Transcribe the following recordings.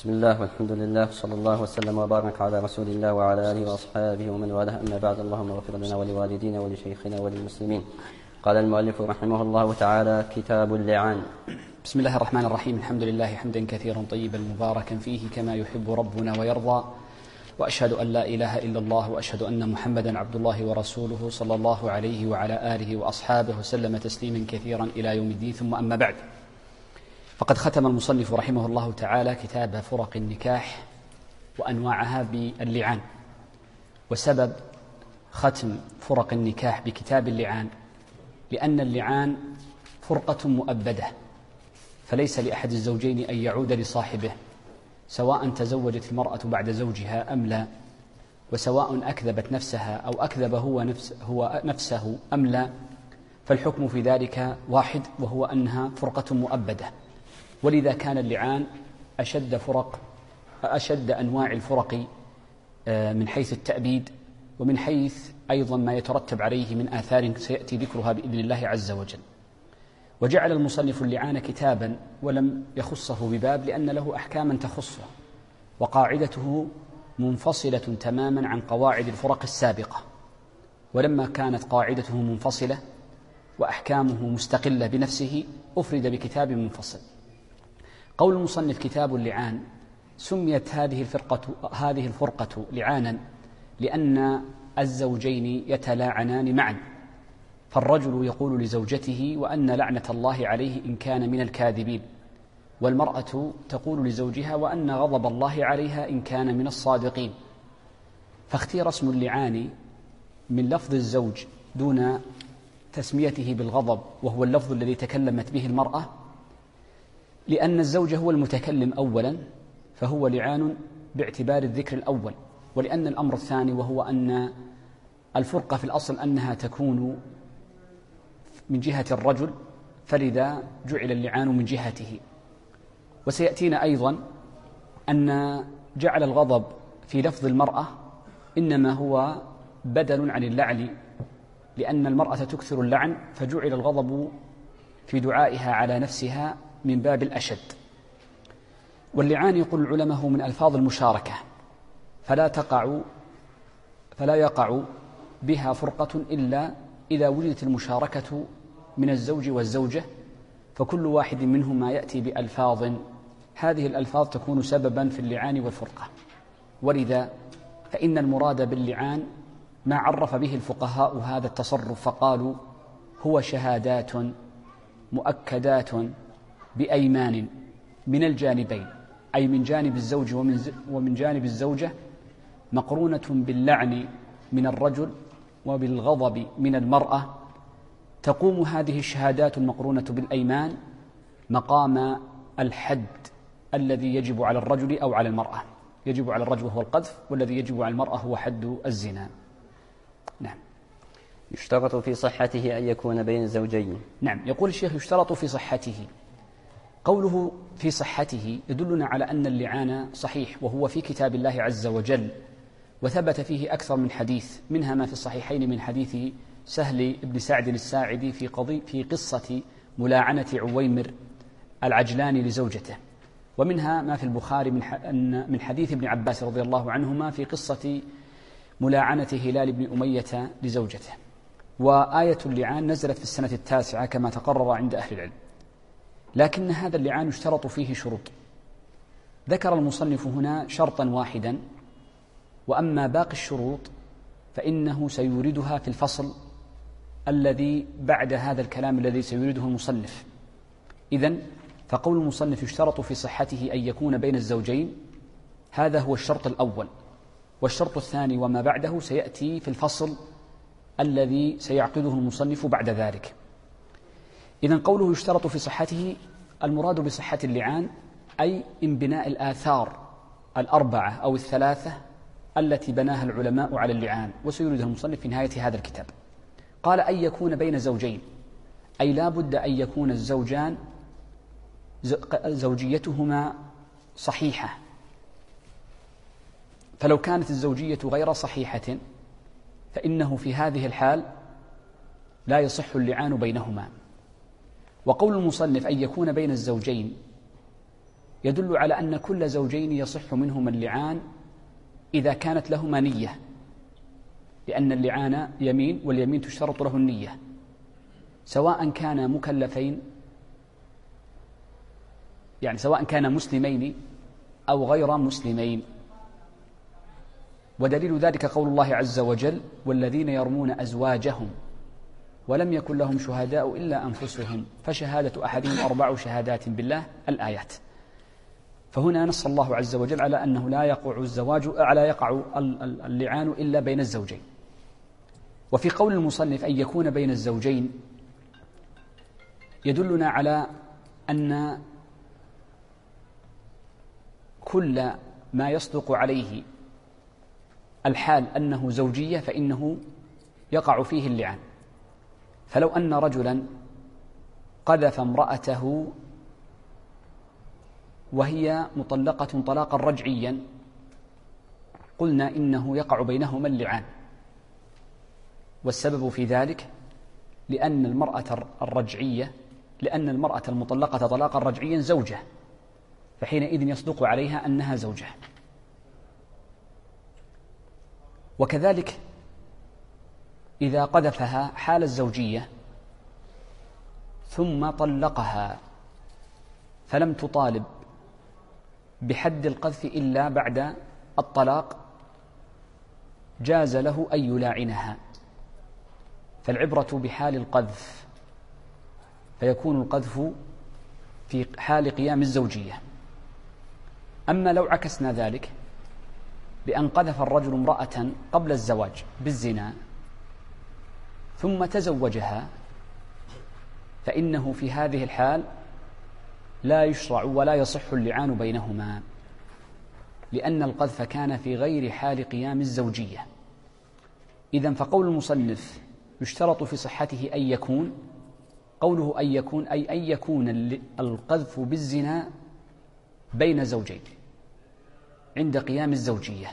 بسم الله والحمد لله صلى الله وسلم وبارك على رسول الله وعلى آله وأصحابه ومن والاه، أما بعد. اللهم اغفر لنا ولوالدينا ولشيخنا وللمسلمين. قال المؤلف رحمه الله تعالى: كتاب اللعان. بسم الله الرحمن الرحيم. الحمد لله حمدا كثيرا طيبا مباركا فيه كما يحب ربنا ويرضى، وأشهد أن لا إله إلا الله وأشهد أن محمدا عبد الله ورسوله صلى الله عليه وعلى آله وأصحابه وسلم تسليما كثيرا إلى يوم الدين. ثم أما بعد، فقد ختم المصنف رحمه الله تعالى كتاب فرق النكاح وأنواعها باللعان. وسبب ختم فرق النكاح بكتاب اللعان لأن اللعان فرقة مؤبدة، فليس لأحد الزوجين أن يعود لصاحبه سواء تزوجت المرأة بعد زوجها أم لا، وسواء أكذبت نفسها أو أكذب هو نفسه أم لا، فالحكم في ذلك واحد، وهو أنها فرقة مؤبدة. ولذا كان اللعان أشد أنواع الفرق من حيث التأبيد، ومن حيث أيضا ما يترتب عليه من آثار سيأتي ذكرها بإذن الله عز وجل. وجعل المصنف اللعان كتابا ولم يخصه بباب لأن له أحكاما تخصه، وقاعدته منفصلة تماما عن قواعد الفرق السابقة. ولما كانت قاعدته منفصلة وأحكامه مستقلة بنفسه أفرد بكتاب منفصل. قول المصنف كتاب اللعان، سميت هذه الفرقة لعانا لأن الزوجين يتلاعنان معا، فالرجل يقول لزوجته وأن لعنة الله عليه إن كان من الكاذبين، والمرأة تقول لزوجها وأن غضب الله عليها إن كان من الصادقين. فاختير اسم اللعان من لفظ الزوج دون تسميته بالغضب، وهو اللفظ الذي تكلمت به المرأة، لأن الزوج هو المتكلم أولا، فهو لعان باعتبار الذكر الأول. ولأن الأمر الثاني وهو أن الفرقة في الأصل أنها تكون من جهة الرجل، فلذا جعل اللعان من جهته. وسيأتينا أيضا أن جعل الغضب في لفظ المرأة إنما هو بدل عن اللعن، لأن المرأة تكثر اللعن، فجعل الغضب في دعائها على نفسها من باب الأشد. واللعان يقول العلماء هو من ألفاظ المشاركة، فلا يقع بها فرقة إلا إذا وجدت المشاركة من الزوج والزوجة، فكل واحد منهما يأتي بألفاظ، هذه الألفاظ تكون سببا في اللعان والفرقة. ولذا فإن المراد باللعان ما عرف به الفقهاء هذا التصرف، فقالوا هو شهادات مؤكدات بأيمان من الجانبين، أي من جانب الزوج ومن جانب الزوجة، مقرونة باللعن من الرجل وبالغضب من المرأة. تقوم هذه الشهادات المقرونة بالأيمان مقام الحد الذي يجب على الرجل أو على المرأة. يجب على الرجل هو القذف، والذي يجب على المرأة هو حد الزنا. نعم. يشترط في صحته أن يكون بين الزوجين. نعم، يقول الشيخ يشترط في صحته. قوله في صحته يدلنا على أن اللعان صحيح، وهو في كتاب الله عز وجل، وثبت فيه أكثر من حديث، منها ما في الصحيحين من حديث سهل بن سعد الساعدي في قصة ملاعنة عويمر العجلاني لزوجته، ومنها ما في البخاري من حديث ابن عباس رضي الله عنهما في قصة ملاعنة هلال بن أمية لزوجته. وآية اللعان نزلت في السنة 9 كما تقرر عند أهل العلم، لكن هذا اللعان يشترط فيه شروط. ذكر المصنف هنا شرطا واحدا، وأما باقي الشروط فإنه سيوردها في الفصل الذي بعد هذا الكلام الذي سيورده المصنف. إذن فقول المصنف يشترط في صحته أن يكون بين الزوجين، هذا هو الشرط الأول. والشرط الثاني وما بعده سيأتي في الفصل الذي سيعقده المصنف بعد ذلك. إذن قوله يشترط في صحته، المراد بصحة اللعان أي انبناء الآثار الأربعة أو الثلاثة التي بناها العلماء على اللعان، وسيريدها المصنف في نهاية هذا الكتاب. قال أن يكون بين زوجين، أي لا بد أن يكون الزوجان زوجيتهما صحيحة، فلو كانت الزوجية غير صحيحة فإنه في هذه الحال لا يصح اللعان بينهما. وقول المصنف أن يكون بين الزوجين يدل على أن كل زوجين يصح منهما اللعان إذا كانت لهما نية، لأن اللعان يمين، واليمين تشترط له النية، سواء كان مكلفين، يعني سواء كان مسلمين أو غير مسلمين. ودليل ذلك قول الله عز وجل: والذين يرمون أزواجهم ولم يكن لهم شهداء إلا أنفسهم فشهادة أحدهم 4 شهادات بالله، الآيات. فهنا نص الله عز وجل على أنه لا يقع اللعان إلا بين الزوجين. وفي قول المصنف أن يكون بين الزوجين يدلنا على أن كل ما يصدق عليه الحال أنه زوجية فإنه يقع فيه اللعان. فلو أن رجلا قذف امرأته وهي مطلقة طلاقا رجعيا قلنا إنه يقع بينهما اللعان، والسبب في ذلك لأن المرأة المطلقة طلاقا رجعيا زوجة، فحينئذ يصدق عليها أنها زوجة. وكذلك إذا قذفها حال الزوجية ثم طلقها فلم تطالب بحد القذف إلا بعد الطلاق جاز له أن يلاعنها، فالعبرة بحال القذف، فيكون القذف في حال قيام الزوجية. أما لو عكسنا ذلك بأن قذف الرجل امرأة قبل الزواج بالزنا ثم تزوجها، فإنه في هذه الحال لا يشرع ولا يصح اللعان بينهما، لأن القذف كان في غير حال قيام الزوجية. إذن فقول المصنف يشترط في صحته أن يكون، قوله أن يكون أي أن يكون القذف بالزنا بين زوجين عند قيام الزوجية.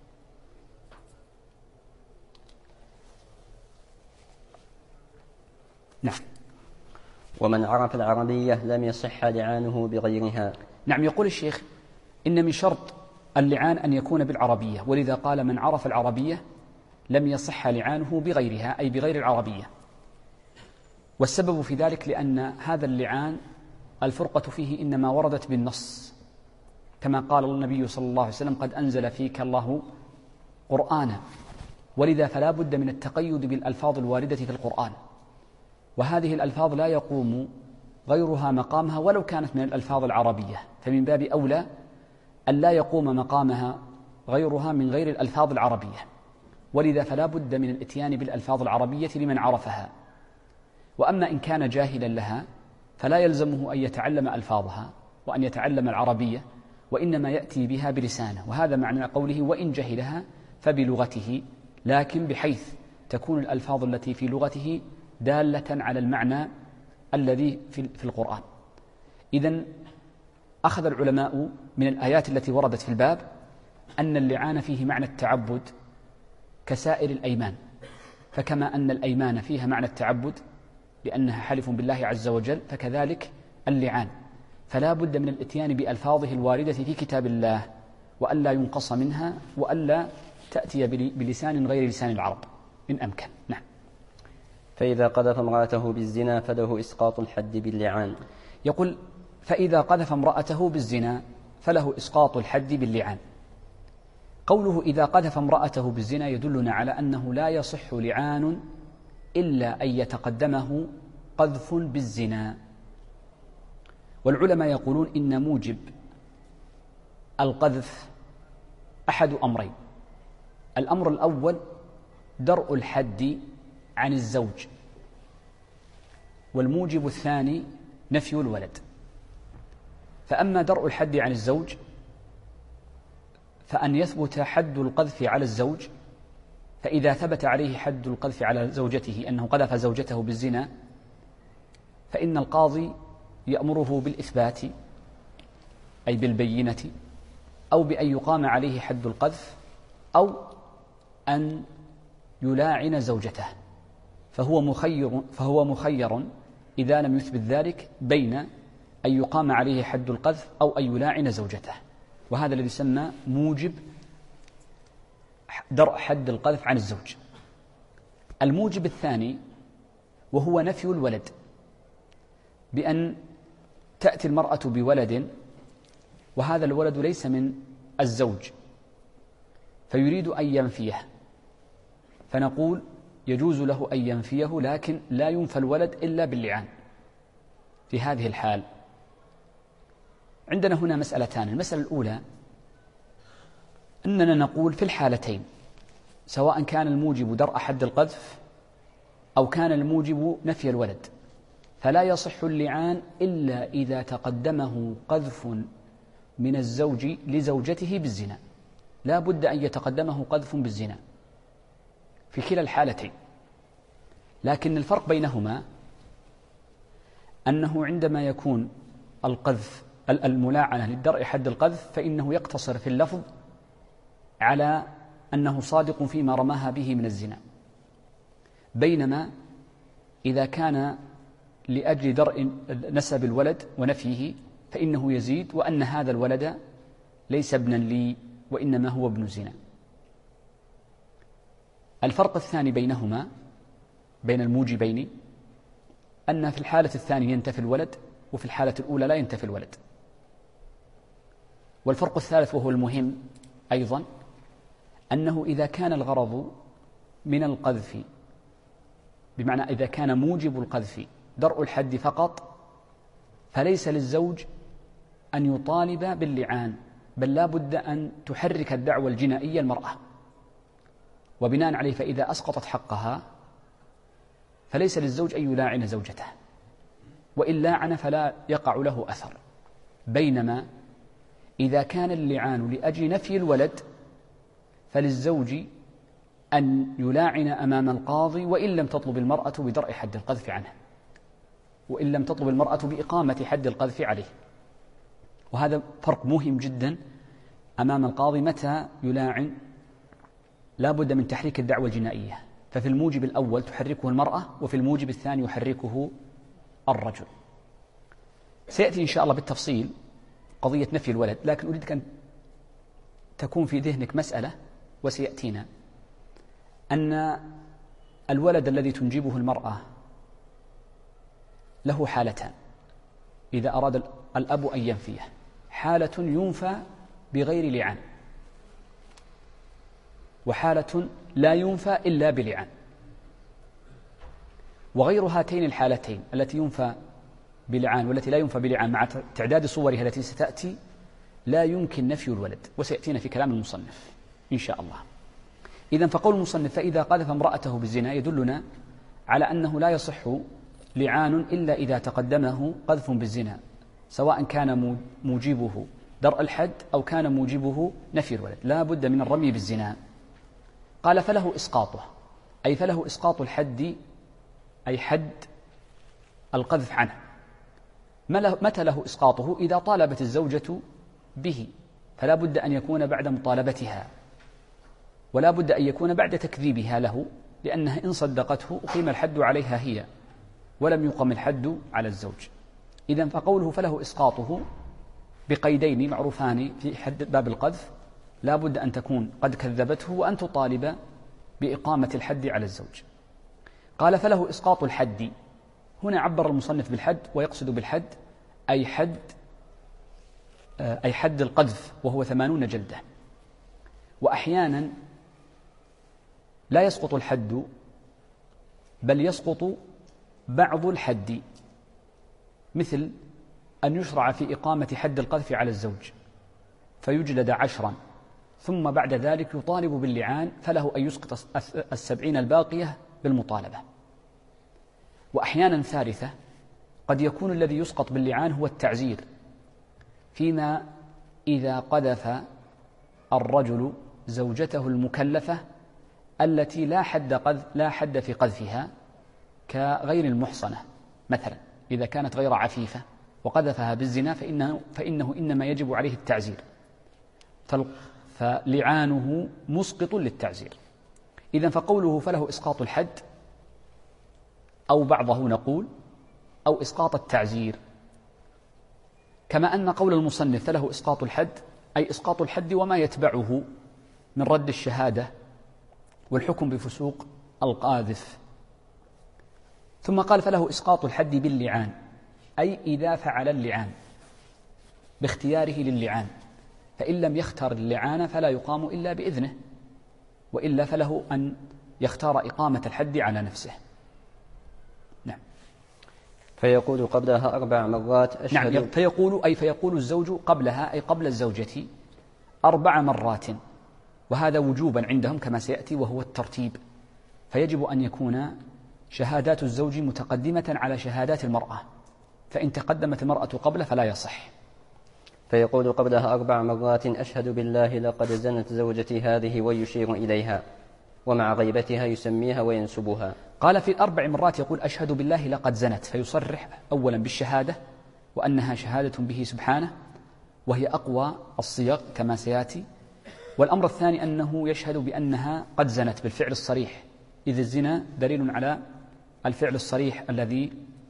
نعم. ومن عرف العربية لم يصح لعانه بغيرها. نعم. يقول الشيخ إن من شرط اللعان أن يكون بالعربية، ولذا قال من عرف العربية لم يصح لعانه بغيرها، أي بغير العربية. والسبب في ذلك لأن هذا اللعان الفرقة فيه إنما وردت بالنص، كما قال النبي صلى الله عليه وسلم: قد أنزل فيك الله قرآنا، ولذا فلا بد من التقيد بالألفاظ الواردة في القرآن، وهذه الألفاظ لا يقوم غيرها مقامها ولو كانت من الألفاظ العربية، فمن باب أولى أن لا يقوم مقامها غيرها من غير الألفاظ العربية، ولذا فلا بد من الإتيان بالألفاظ العربية لمن عرفها. وأما إن كان جاهلا لها فلا يلزمه أن يتعلم ألفاظها وأن يتعلم العربية، وإنما يأتي بها بلسانه، وهذا معنى قوله وإن جهلها فبلغته، لكن بحيث تكون الألفاظ التي في لغته دالة على المعنى الذي في القرآن. إذن أخذ العلماء من الآيات التي وردت في الباب أن اللعان فيه معنى التعبد كسائر الأيمان، فكما أن الأيمان فيها معنى التعبد لأنها حلف بالله عز وجل، فكذلك اللعان، فلا بد من الاتيان بألفاظه الواردة في كتاب الله، وألا ينقص منها، وألا تأتي بلسان غير لسان العرب إن أمكن. نعم. فإذا قذف امرأته بالزنا فله إسقاط الحد باللعان. يقول: فإذا قذف امرأته بالزنا فله إسقاط الحد باللعان. قوله إذا قذف امرأته بالزنا يدلنا على أنه لا يصح لعان إلا أن يتقدمه قذف بالزنا. والعلماء يقولون إن موجب القذف أحد أمرين: الأمر الأول درء الحد عن الزوج، والموجب الثاني نفي الولد. فأما درء الحد عن الزوج فأن يثبت حد القذف على الزوج، فإذا ثبت عليه حد القذف على زوجته أنه قذف زوجته بالزنا فإن القاضي يأمره بالإثبات أي بالبينة، أو بأن يقام عليه حد القذف، أو أن يلاعن زوجته، فهو مخير إذا لم يثبت ذلك بين أن يقام عليه حد القذف أو أن يلاعن زوجته، وهذا الذي يسمى موجب درء حد القذف عن الزوج. الموجب الثاني وهو نفي الولد، بأن تأتي المرأة بولد وهذا الولد ليس من الزوج فيريد أن ينفيه، فنقول يجوز له أن ينفيه، لكن لا ينفى الولد إلا باللعان. في هذه الحال عندنا هنا مسألتان. المسألة الأولى أننا نقول في الحالتين سواء كان الموجب درء حد القذف أو كان الموجب نفي الولد فلا يصح اللعان إلا إذا تقدمه قذف من الزوج لزوجته بالزنا، لا بد أن يتقدمه قذف بالزنا في كلا الحالتين. لكن الفرق بينهما أنه عندما يكون القذف الملاعنة للدرء حد القذف فإنه يقتصر في اللفظ على أنه صادق فيما رماها به من الزنا، بينما إذا كان لأجل درء نسب الولد ونفيه فإنه يزيد وأن هذا الولد ليس ابنا لي وإنما هو ابن زنا. الفرق الثاني بينهما بين الموجبين أن في الحالة الثانية ينتفي الولد وفي الحالة الأولى لا ينتفي الولد. والفرق الثالث وهو المهم أيضا أنه إذا كان الغرض من القذف، بمعنى إذا كان موجب القذف درء الحد فقط، فليس للزوج أن يطالب باللعان، بل لا بد أن تحرك الدعوة الجنائية المرأة، وبناء عليه فإذا أسقطت حقها فليس للزوج أن يلاعن زوجته، وإن لاعن فلا يقع له أثر. بينما إذا كان اللعان لأجل نفي الولد فللزوج أن يلاعن أمام القاضي وإن لم تطلب المرأة بدرء حد القذف عنه، وإن لم تطلب المرأة بإقامة حد القذف عليه. وهذا فرق مهم جدا أمام القاضي متى يلاعن، لا بد من تحريك الدعوة الجنائية، ففي الموجب الأول تحركه المرأة وفي الموجب الثاني يحركه الرجل. سيأتي إن شاء الله بالتفصيل قضية نفي الولد، لكن أريدك أن تكون في ذهنك مسألة وسيأتينا، أن الولد الذي تنجبه المرأة له حالتان إذا أراد الأب أن ينفيه: حالة ينفى بغير لعان، وحالة لا ينفى إلا بلعان. وغير هاتين الحالتين التي ينفى بلعان والتي لا ينفى بلعان مع تعداد صورها التي ستأتي لا يمكن نفي الولد، وسيأتينا في كلام المصنف إن شاء الله. إذن فقول المصنف فإذا قذف امرأته بالزنا يدلنا على أنه لا يصح لعان إلا إذا تقدمه قذف بالزنا، سواء كان موجبه درء الحد أو كان موجبه نفي الولد، لا بد من الرمي بالزنا. قال فله إسقاطه، أي فله إسقاط الحد، أي حد القذف عنه. متى له إسقاطه؟ إذا طالبت الزوجة به، فلا بد أن يكون بعد مطالبتها، ولا بد أن يكون بعد تكذيبها له، لأنها إن صدقته أقيم الحد عليها هي ولم يقم الحد على الزوج. إذن فقوله فله إسقاطه بقيدين معروفان في حد باب القذف: لا بد أن تكون قد كذبته وأن تطالب بإقامة الحد على الزوج. قال فله إسقاط الحد، هنا عبر المصنف بالحد ويقصد بالحد أي حد القذف وهو 80 جلدة. وأحيانا لا يسقط الحد بل يسقط بعض الحد، مثل أن يشرع في إقامة حد القذف على الزوج فيجلد 10، ثم بعد ذلك يطالب باللعان فله أن يسقط 70 الباقية بالمطالبة. وأحيانا ثالثة قد يكون الذي يسقط باللعان هو التعزير، فيما إذا قذف الرجل زوجته المكلفة التي لا حد في قذفها، كغير المحصنة مثلا، إذا كانت غير عفيفة وقذفها بالزنا فإنه إنما يجب عليه التعزير، فلعانه مسقط للتعزير. إذن فقوله فله إسقاط الحد أو بعضه نقول، أو إسقاط التعزير، كما أن قول المصنف فله إسقاط الحد أي إسقاط الحد وما يتبعه من رد الشهادة والحكم بفسوق القاذف. ثم قال فله إسقاط الحد باللعان، أي إذا فعل اللعان باختياره للعان، فإن لم يختار اللعان فلا يقام إلا بإذنه، وإلا فله أن يختار إقامة الحد على نفسه. نعم. فيقول قبلها 4 مرات أشهد. نعم، فيقول الزوج قبلها أي قبل الزوجة 4 مرات، وهذا وجوبا عندهم كما سيأتي وهو الترتيب، فيجب أن يكون شهادات الزوج متقدمة على شهادات المرأة، فإن تقدمت المرأة قبله فلا يصح. فيقول قبلها 4 مرات أشهد بالله لقد زنت زوجتي هذه ويشير إليها، ومع غيبتها يسميها وينسبها. قال في 4 مرات يقول أشهد بالله لقد زنت، فيصرح أولا بالشهادة وأنها شهادة به سبحانه، وهي أقوى الصيغ كما سيأتي. والأمر الثاني أنه يشهد بأنها قد زنت بالفعل الصريح، إذ الزنا دليل على الفعل الصريح الذي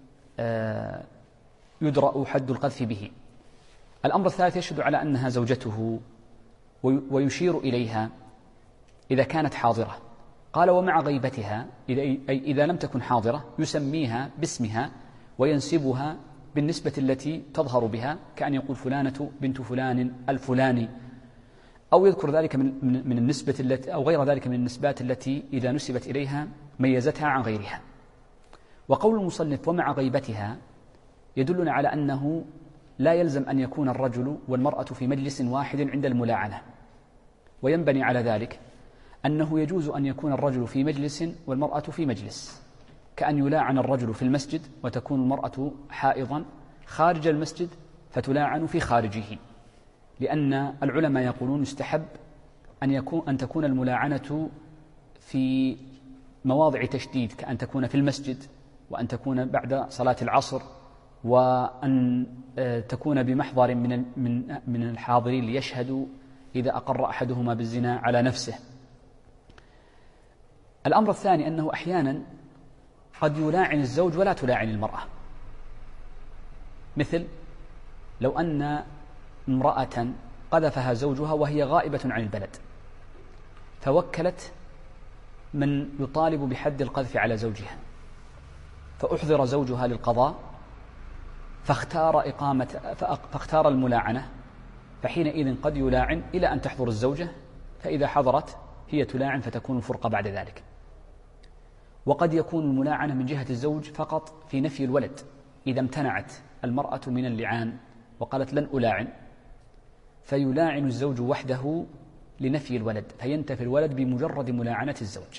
يدرأ حد القذف به. الأمر الثالث يشهد على أنها زوجته ويشير إليها إذا كانت حاضرة. قال ومع غيبتها، إذا لم تكن حاضرة يسميها باسمها وينسبها بالنسبة التي تظهر بها، كأن يقول فلانة بنت فلان الفلاني، أو يذكر ذلك من النسبة التي أو غير ذلك من النسبات التي إذا نسبت إليها ميزتها عن غيرها. وقول المصنف ومع غيبتها يدلنا على أنه لا يلزم أن يكون الرجل والمرأة في مجلس واحد عند الملاعنة، وينبني على ذلك أنه يجوز أن يكون الرجل في مجلس والمرأة في مجلس، كأن يلاعن الرجل في المسجد وتكون المرأة حائضا خارج المسجد فتلاعن في خارجه، لأن العلماء يقولون يستحب أن تكون الملاعنة في مواضع تشديد، كأن تكون في المسجد، وأن تكون بعد صلاة العصر، وأن تكون بمحضر من الحاضرين ليشهدوا إذا أقر أحدهما بالزنا على نفسه. الأمر الثاني أنه أحيانا قد يلاعن الزوج ولا تلاعن المرأة، مثل لو أن امرأة قذفها زوجها وهي غائبة عن البلد، فوكلت من يطالب بحد القذف على زوجها، فأحضر زوجها للقضاء فاختار الملاعنة، فحينئذ قد يلاعن إلى أن تحضر الزوجة، فإذا حضرت هي تلاعن فتكون الفرقة بعد ذلك. وقد يكون الملاعنة من جهة الزوج فقط في نفي الولد، إذا امتنعت المرأة من اللعان وقالت لن ألاعن، فيلاعن الزوج وحده لنفي الولد، فينتفي الولد بمجرد ملاعنة الزوج.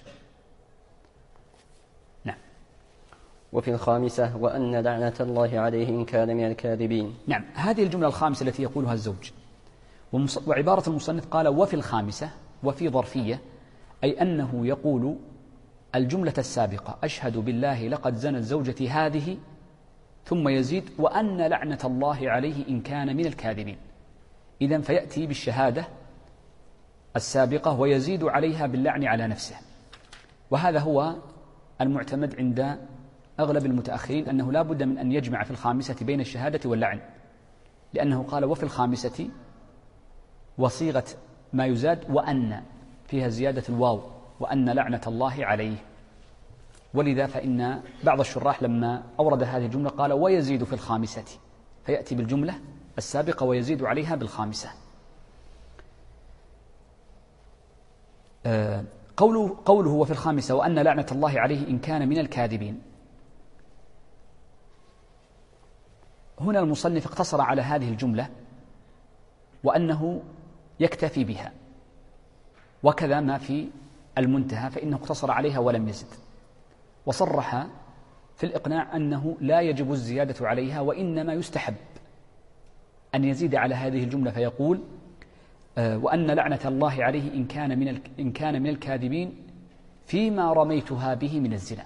نعم. وفي الخامسة وأن لعنة الله عليه إن كان من الكاذبين. نعم، هذه الجملة الخامسة التي يقولها الزوج. وعبارة المصنف قال وفي الخامسة، وفي ظرفية، أي أنه يقول الجملة السابقة أشهد بالله لقد زنت زوجتي هذه، ثم يزيد وأن لعنة الله عليه إن كان من الكاذبين. إذن فيأتي بالشهادة السابقة ويزيد عليها باللعن على نفسه، وهذا هو المعتمد عند أغلب المتأخرين، أنه لا بد من أن يجمع في الخامسة بين الشهادة واللعن، لأنه قال وفي الخامسة، وصيغة ما يزاد وأن فيها زيادة الواو، وأن لعنة الله عليه. ولذا فإن بعض الشراح لما أورد هذه الجملة قال ويزيد في الخامسة، فيأتي بالجملة السابقة ويزيد عليها بالخامسة. قوله وفي الخامسة وأن لعنة الله عليه إن كان من الكاذبين، هنا المصنف اقتصر على هذه الجملة وأنه يكتفي بها، وكذا ما في المنتهى فإنه اقتصر عليها ولم يزد، وصرح في الإقناع أنه لا يجب الزيادة عليها، وإنما يستحب أن يزيد على هذه الجملة فيقول وأن لعنة الله عليه إن كان من الكاذبين فيما رميتها به من الزنا.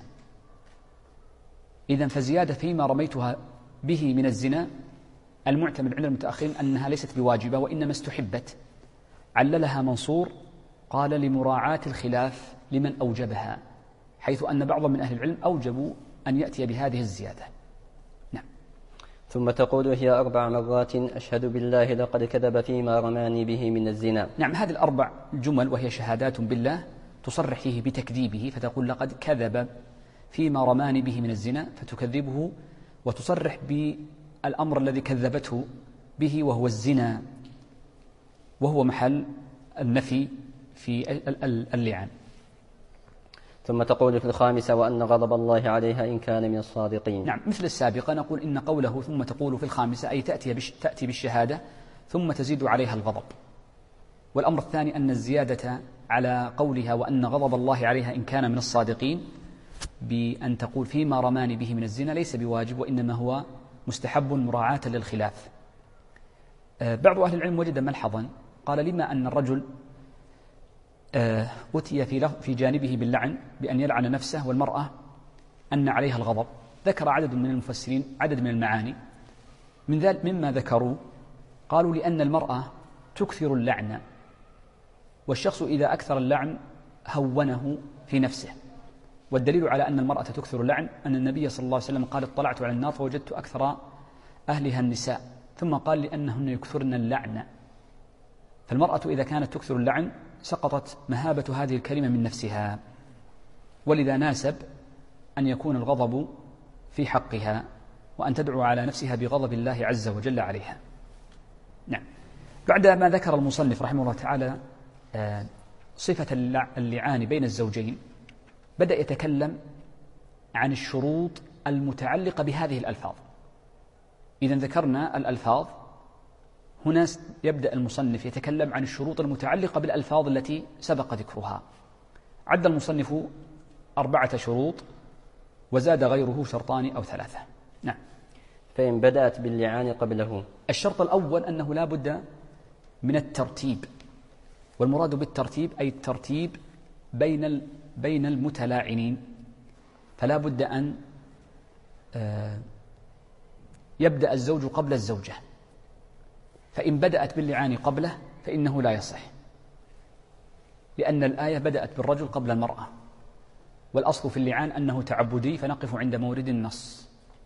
إذن فزيادة فيما رميتها به من الزنا المعتمد عند المتأخرين أنها ليست بواجبة وإنما استحبت. عللها منصور قال لمراعاة الخلاف لمن أوجبها، حيث أن بعض من أهل العلم أوجبوا أن يأتي بهذه الزيادة. نعم. ثم تقول هي 4 مرات أشهد بالله لقد كذب فيما رماني به من الزنا. نعم، هذه ال4 جمل وهي شهادات بالله تصرح فيه بتكذيبه، فتقول لقد كذب فيما رماني به من الزنا، فتكذبه وتصرح بالأمر الذي كذبته به وهو الزنا، وهو محل النفي في اللعان. ثم تقول في 5 وأن غضب الله عليها إن كان من الصادقين. نعم، مثل السابقة نقول إن قوله ثم تقول في 5 أي تأتي بالشهادة ثم تزيد عليها الغضب. والأمر الثاني أن الزيادة على قولها وأن غضب الله عليها إن كان من الصادقين بأن تقول فيما رماني به من الزنا ليس بواجب، وإنما هو مستحب مراعاة للخلاف. بعض أهل العلم وجد ملحظا قال لما أن الرجل أتي في جانبه باللعن بأن يلعن نفسه، والمرأة أن عليها الغضب. ذكر عدد من المفسرين عدد من المعاني، من ذلك مما ذكروا قالوا لأن المرأة تكثر اللعن، والشخص إذا أكثر اللعن هونه في نفسه. والدليل على أن المرأة تكثر اللعن أن النبي صلى الله عليه وسلم قال اطلعت على النار فوجدت أكثر أهلها النساء، ثم قال لأنهن يكثرن اللعن. فالمرأة إذا كانت تكثر اللعن سقطت مهابة هذه الكلمة من نفسها، ولذا ناسب أن يكون الغضب في حقها وأن تدعو على نفسها بغضب الله عز وجل عليها. نعم. بعد ما ذكر المصنف رحمه الله تعالى صفة اللعان بين الزوجين، بدأ يتكلم عن الشروط المتعلقة بهذه الألفاظ. إذا ذكرنا الألفاظ، هنا يبدأ المصنف يتكلم عن الشروط المتعلقة بالألفاظ التي سبق ذكرها. عد المصنف 4 شروط وزاد غيره 2 أو 3. نعم. فإن بدأت باللعان قبله. الشرط الأول أنه لا بد من الترتيب، والمراد بالترتيب أي الترتيب بين المتلاعنين، فلا بد أن يبدأ الزوج قبل الزوجة، فإن بدأت باللعان قبله فإنه لا يصح، لأن الآية بدأت بالرجل قبل المرأة، والأصل في اللعان أنه تعبدي، فنقف عند مورد النص.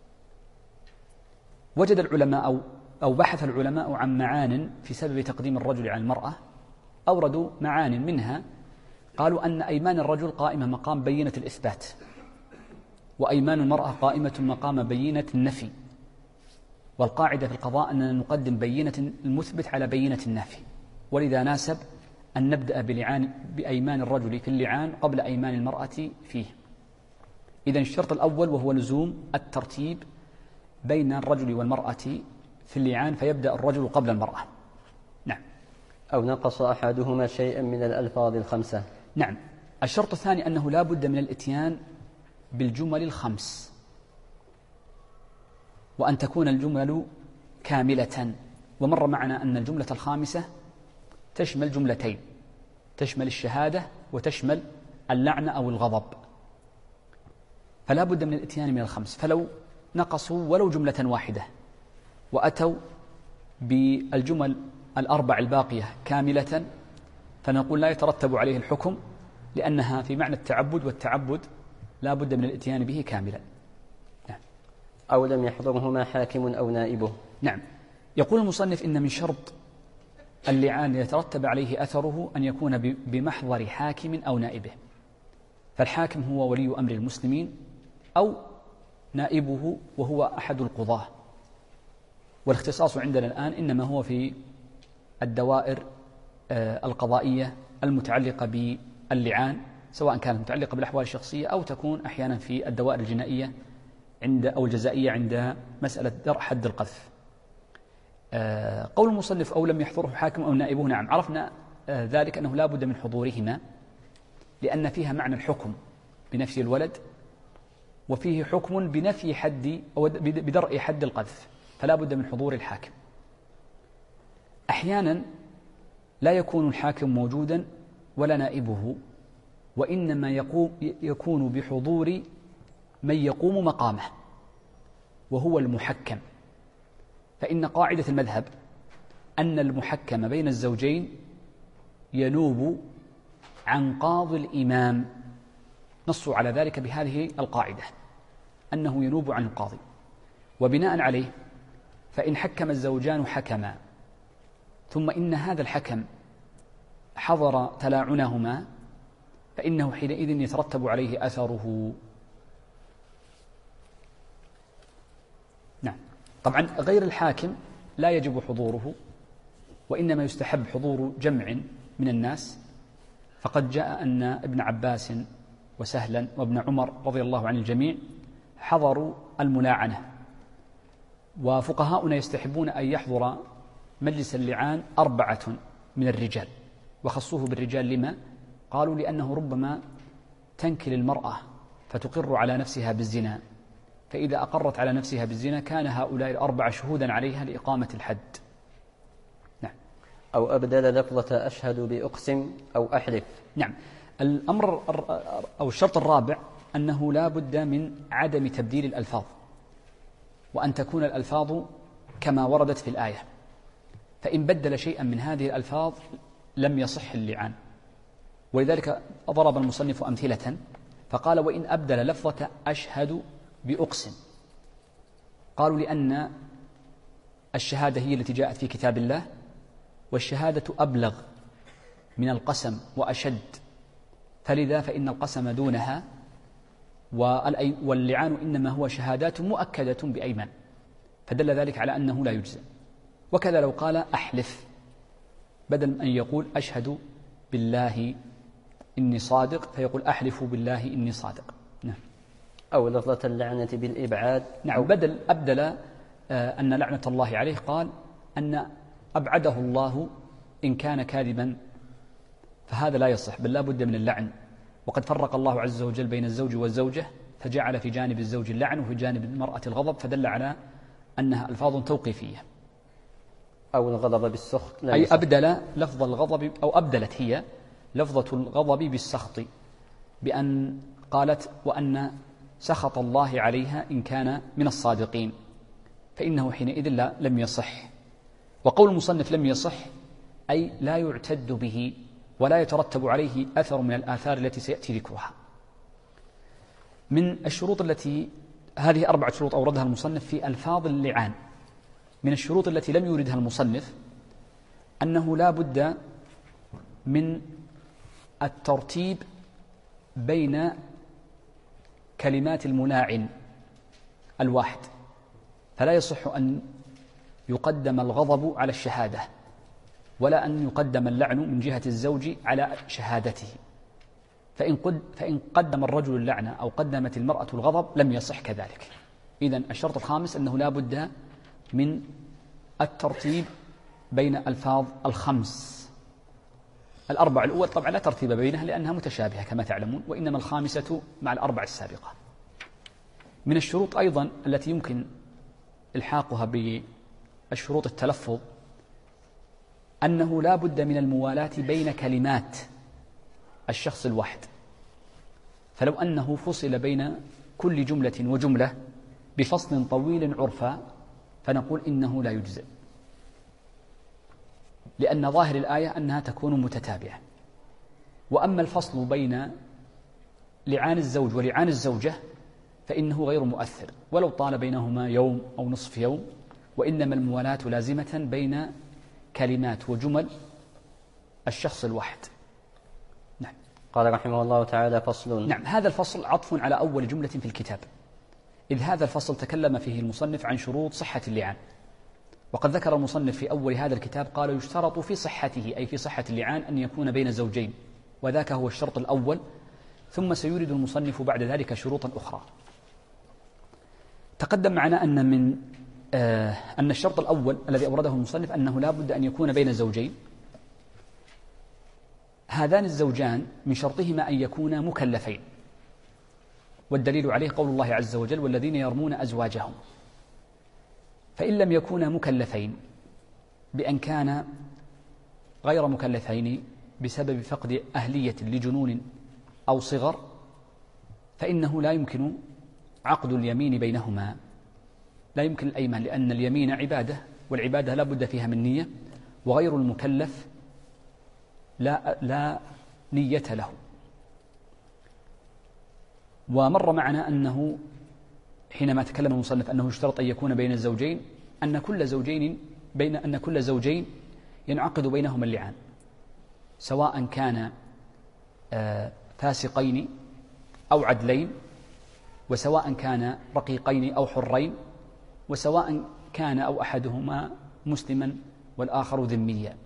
وجد العلماء أو بحث العلماء عن معان في سبب تقديم الرجل على المرأة، أوردوا معان منها قالوا أن أيمان الرجل قائمة مقام بينة الإثبات، وأيمان المرأة قائمة مقام بينة النفي، والقاعدة في القضاء أننا نقدم بينة المثبت على بينة النافي، ولذا ناسب أن نبدأ بأيمان الرجل في اللعان قبل أيمان المرأة فيه. إذن الشرط الأول وهو لزوم الترتيب بين الرجل والمرأة في اللعان، فيبدأ الرجل قبل المرأة. نعم. أو نقص أحدهما شيئا من الألفاظ 5. نعم. الشرط الثاني أنه لا بد من الإتيان بالجمل 5، وأن تكون الجمل كاملة. ومر معنا أن الجملة 5 تشمل جملتين، تشمل الشهادة وتشمل اللعنة أو الغضب، فلا بد من الإتيان من 5. فلو نقصوا ولو جملة واحدة وأتوا بالجمل 4 الباقية كاملة، فنقول لا يترتب عليه الحكم، لأنها في معنى التعبد، والتعبد لا بد من الإتيان به كاملا. نعم. أو لم يحضرهما حاكم أو نائبه. نعم. يقول المصنف إن من شرط اللعان يترتب عليه أثره أن يكون بمحضر حاكم أو نائبه، فالحاكم هو ولي أمر المسلمين أو نائبه وهو أحد القضاة، والاختصاص عندنا الآن إنما هو في الدوائر القضائية المتعلقة باللعان، سواء كانت متعلقة بالأحوال الشخصية أو تكون أحيانا في الدوائر الجنائية أو الجزائية عند مسألة درء حد القذف. قول المصنف أو لم يحضره حاكم أو نائبه، نعم، عرفنا ذلك أنه لا بد من حضورهما، لأن فيها معنى الحكم بنفي الولد، وفيه حكم بنفي حد أو بدرء حد القذف، فلا بد من حضور الحاكم. أحيانا لا يكون الحاكم موجودا ولا نائبه، وإنما يكون بحضور من يقوم مقامه وهو المحكم، فإن قاعدة المذهب أن المحكم بين الزوجين ينوب عن قاضي الإمام، نصوا على ذلك بهذه القاعدة أنه ينوب عن القاضي، وبناء عليه فإن حكم الزوجان حكما ثم إن هذا الحكم حضر تلاعنهما فإنه حينئذ يترتب عليه أثره. نعم. طبعا غير الحاكم لا يجب حضوره، وإنما يستحب حضور جمع من الناس، فقد جاء أن ابن عباس وسهلا وابن عمر رضي الله عن الجميع حضروا الملاعنة، وفقهاؤنا يستحبون أن يحضر مجلس اللعان 4 من الرجال، وخصوه بالرجال لما؟ قالوا لأنه ربما تنكل المرأة فتقر على نفسها بالزنا، فإذا أقرت على نفسها بالزنا كان هؤلاء 4 شهودا عليها لإقامة الحد. نعم. أو أبدل لفظة أشهد بأقسم أو أحلف. نعم. الأمر أو الشرط الرابع أنه لا بد من عدم تبديل الألفاظ، وأن تكون الألفاظ كما وردت في الآية، فإن بدل شيئا من هذه الألفاظ لم يصح اللعان. ولذلك ضرب المصنف أمثلة فقال: وإن أبدل لفظة أشهد بأقسم، قالوا لأن الشهادة هي التي جاءت في كتاب الله، والشهادة أبلغ من القسم وأشد، فلذا فإن القسم دونها، واللعان إنما هو شهادات مؤكدة بأيمان، فدل ذلك على أنه لا يجزى. وكذا لو قال أحلف، بدل أن يقول أشهد بالله إني صادق فيقول أحلف بالله إني صادق. نعم. أو لفظة اللعنة بالإبعاد. نعم. أبدل أن لعنة الله عليه، قال أن أبعده الله إن كان كاذبا، فهذا لا يصح، بل لا بد من اللعن. وقد فرق الله عز وجل بين الزوج والزوجة، فجعل في جانب الزوج اللعن وفي جانب المرأة الغضب، فدل على أنها ألفاظ توقيفية. أو الغضب بالسخط، أي أبدل لفظ الغضب، أو أبدلت هي لفظة الغضب بالسخط، بأن قالت وأن سخط الله عليها إن كان من الصادقين، فإنه حينئذ لم يصح. وقول المصنف لم يصح أي لا يعتد به ولا يترتب عليه أثر من الآثار التي سيأتي ذكرها. من الشروط التي هذه 4 شروط أوردها المصنف في ألفاظ اللعان. من الشروط التي لم يوردها المصنف أنه لا بد من الترتيب بين كلمات الملاعن الواحد، فلا يصح أن يقدم الغضب على الشهادة، ولا أن يقدم اللعن من جهة الزوج على شهادته، فإن قدم الرجل اللعنة أو قدمت المرأة الغضب لم يصح كذلك. إذن الشرط الخامس أنه لا بد من الترتيب بين ألفاظ ال5. ال4 الأول طبعا لا ترتيب بينها لأنها متشابهة كما تعلمون، وإنما الخامسة مع ال4 السابقة. من الشروط أيضا التي يمكن إلحاقها بالشروط التلفظ أنه لا بد من الموالاة بين كلمات الشخص الواحد، فلو أنه فصل بين كل جملة وجملة بفصل طويل عرفا فنقول إنه لا يجزئ، لأن ظاهر الآية أنها تكون متتابعة. وأما الفصل بين لعان الزوج ولعان الزوجة فإنه غير مؤثر ولو طال بينهما يوم أو نصف يوم، وإنما الموالاة لازمة بين كلمات وجمل الشخص الواحد. نعم. قال رحمه الله تعالى: فصل. نعم. هذا الفصل عطف على أول جملة في الكتاب، إذ هذا الفصل تكلم فيه المصنف عن شروط صحة اللعان، وقد ذكر المصنف في أول هذا الكتاب قال: يشترط في صحته أي في صحة اللعان أن يكون بين زوجين، وذاك هو الشرط الأول، ثم سيورد المصنف بعد ذلك شروطا أخرى. تقدم معنا أن الشرط الأول الذي أورده المصنف أنه لا بد أن يكون بين زوجين. هذان الزوجان من شرطهما أن يكونا مكلفين، والدليل عليه قول الله عز وجل: والذين يرمون أزواجهم. فإن لم يكونا مكلفين بأن كان غير مكلفين بسبب فقد أهلية لجنون أو صغر فإنه لا يمكن عقد اليمين بينهما، لا يمكن الأيمان، لأن اليمين عبادة، والعبادة لا بد فيها من نية، وغير المكلف لا نية له. ومر معنا أنه حينما تكلم المصنف أنه يشترط أن يكون بين الزوجين أن كل زوجين ينعقد بينهما اللعان، سواء كان فاسقين أو عدلين، وسواء كان رقيقين أو حرين، وسواء كان أو أحدهما مسلما والآخر ذميا،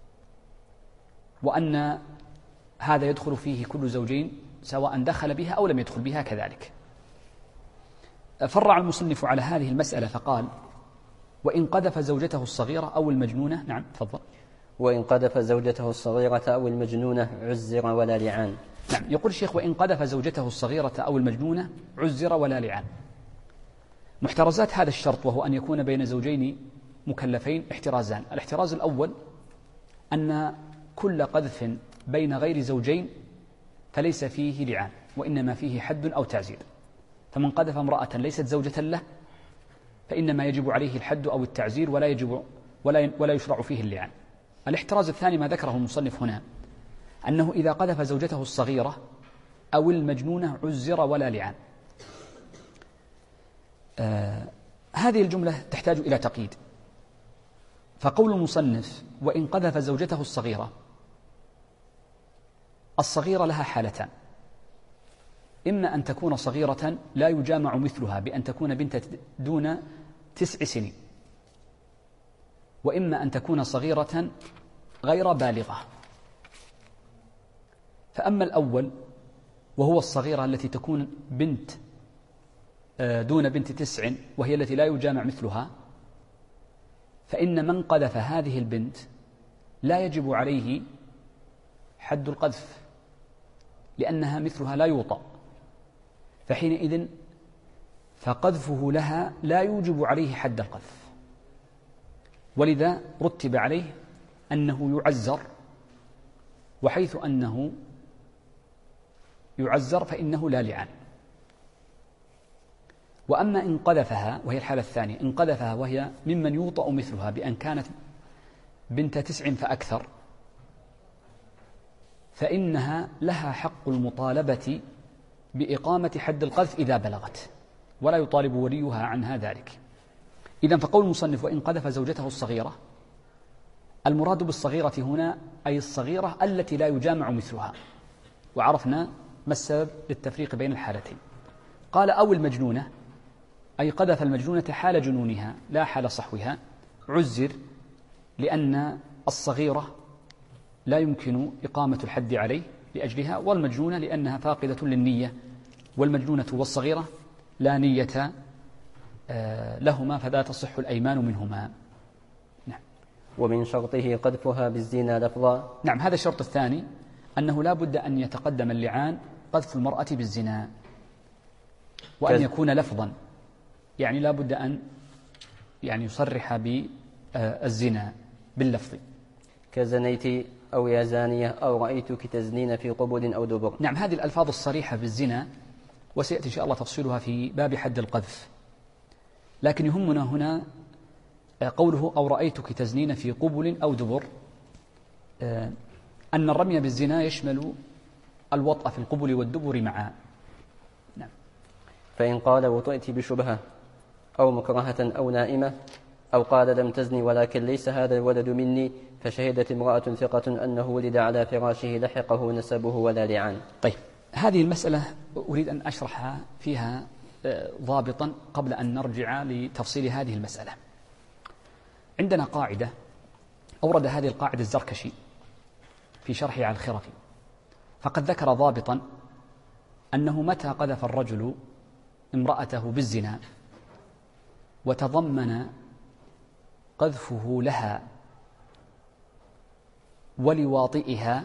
وأن هذا يدخل فيه كل زوجين سواء دخل بها أو لم يدخل بها كذلك. فرع المصنف على هذه المسألة فقال: وإن قذف زوجته الصغيرة أو المجنونة. نعم تفضل. وإن قذف زوجته الصغيرة أو المجنونة عزر ولا لعان. نعم، يقول الشيخ: وإن قذف زوجته الصغيرة أو المجنونة عزر ولا لعان. محترزات هذا الشرط، وهو أن يكون بين زوجين مكلفين، احترازان. الاحتراز الأول أن كل قذف بين غير زوجين فليس فيه لعان، وإنما فيه حد أو تعزير. فمن قذف امرأة ليست زوجة له فإنما يجب عليه الحد أو التعزير، ولا يشرع فيه اللعان. الاحتراز الثاني ما ذكره المصنف هنا، أنه إذا قذف زوجته الصغيرة أو المجنونة عزر ولا لعان. هذه الجملة تحتاج إلى تقييد. فقول المصنف: وإن قذف زوجته الصغيرة لها حالتان: إما أن تكون صغيرة لا يجامع مثلها بأن تكون بنت دون 9 سنين، وإما أن تكون صغيرة غير بالغة. فأما الأول وهو الصغيرة التي تكون بنت دون بنت 9 وهي التي لا يجامع مثلها، فإن من قذف هذه البنت لا يجب عليه حد القذف، لأنها مثلها لا يوطأ، فحينئذ فقذفه لها لا يوجب عليه حد القذف، ولذا رتب عليه أنه يعزر، وحيث أنه يعزر فإنه لا لعان. وأما إن قذفها، وهي الحالة الثانية، إن قذفها وهي ممن يوطأ مثلها بأن كانت بنت 9 فأكثر، فإنها لها حق المطالبة بإقامة حد القذف إذا بلغت، ولا يطالب وليها عنها ذلك. إذن فقول المصنف: وإن قذف زوجته الصغيرة، المراد بالصغيرة هنا أي الصغيرة التي لا يجامع مثلها، وعرفنا ما السبب للتفريق بين الحالتين. قال: أو المجنونة، أي قذف المجنونة حال جنونها لا حال صحوها، عزر، لأن الصغيرة لا يمكن إقامة الحد عليه لأجلها، والمجنونة لأنها فاقدة للنية، والمجنونة والصغيرة لا نية لهما، فلا تصح الأيمان منهما. نعم. ومن شرطه قذفها بالزنا لفظا. نعم، هذا الشرط الثاني، أنه لا بد أن يتقدم اللعان قذف المرأة بالزنا، وأن يكون لفظا، يعني لا بد أن يصرح بالزنا باللفظ، كزنيت أو يا زانية أو رأيتك تزنين في قبل أو دبر. نعم، هذه الألفاظ الصريحة بالزنا وسيأتي إن شاء الله تفصيلها في باب حد القذف، لكن يهمنا هنا قوله أو رأيتك تزنين في قبل أو دبر، أن الرمي بالزنا يشمل الوطأ في القبل والدبر معا. نعم. فإن قال وطئت بشبهة أو مكرهة أو نائمة، أو قال لم تزني ولكن ليس هذا الولد مني، فشهدت امرأة ثقة أنه ولد على فراشه لحقه نسبه ولا لعان. طيب، هذه المسألة أريد أن أشرح فيها ضابطا قبل أن نرجع لتفصيل هذه المسألة. عندنا قاعدة أورد هذه القاعدة الزركشي في شرحه على الخرقي، فقد ذكر ضابطا أنه متى قذف الرجل امرأته بالزنا وتضمن قذفه لها ولواطئها،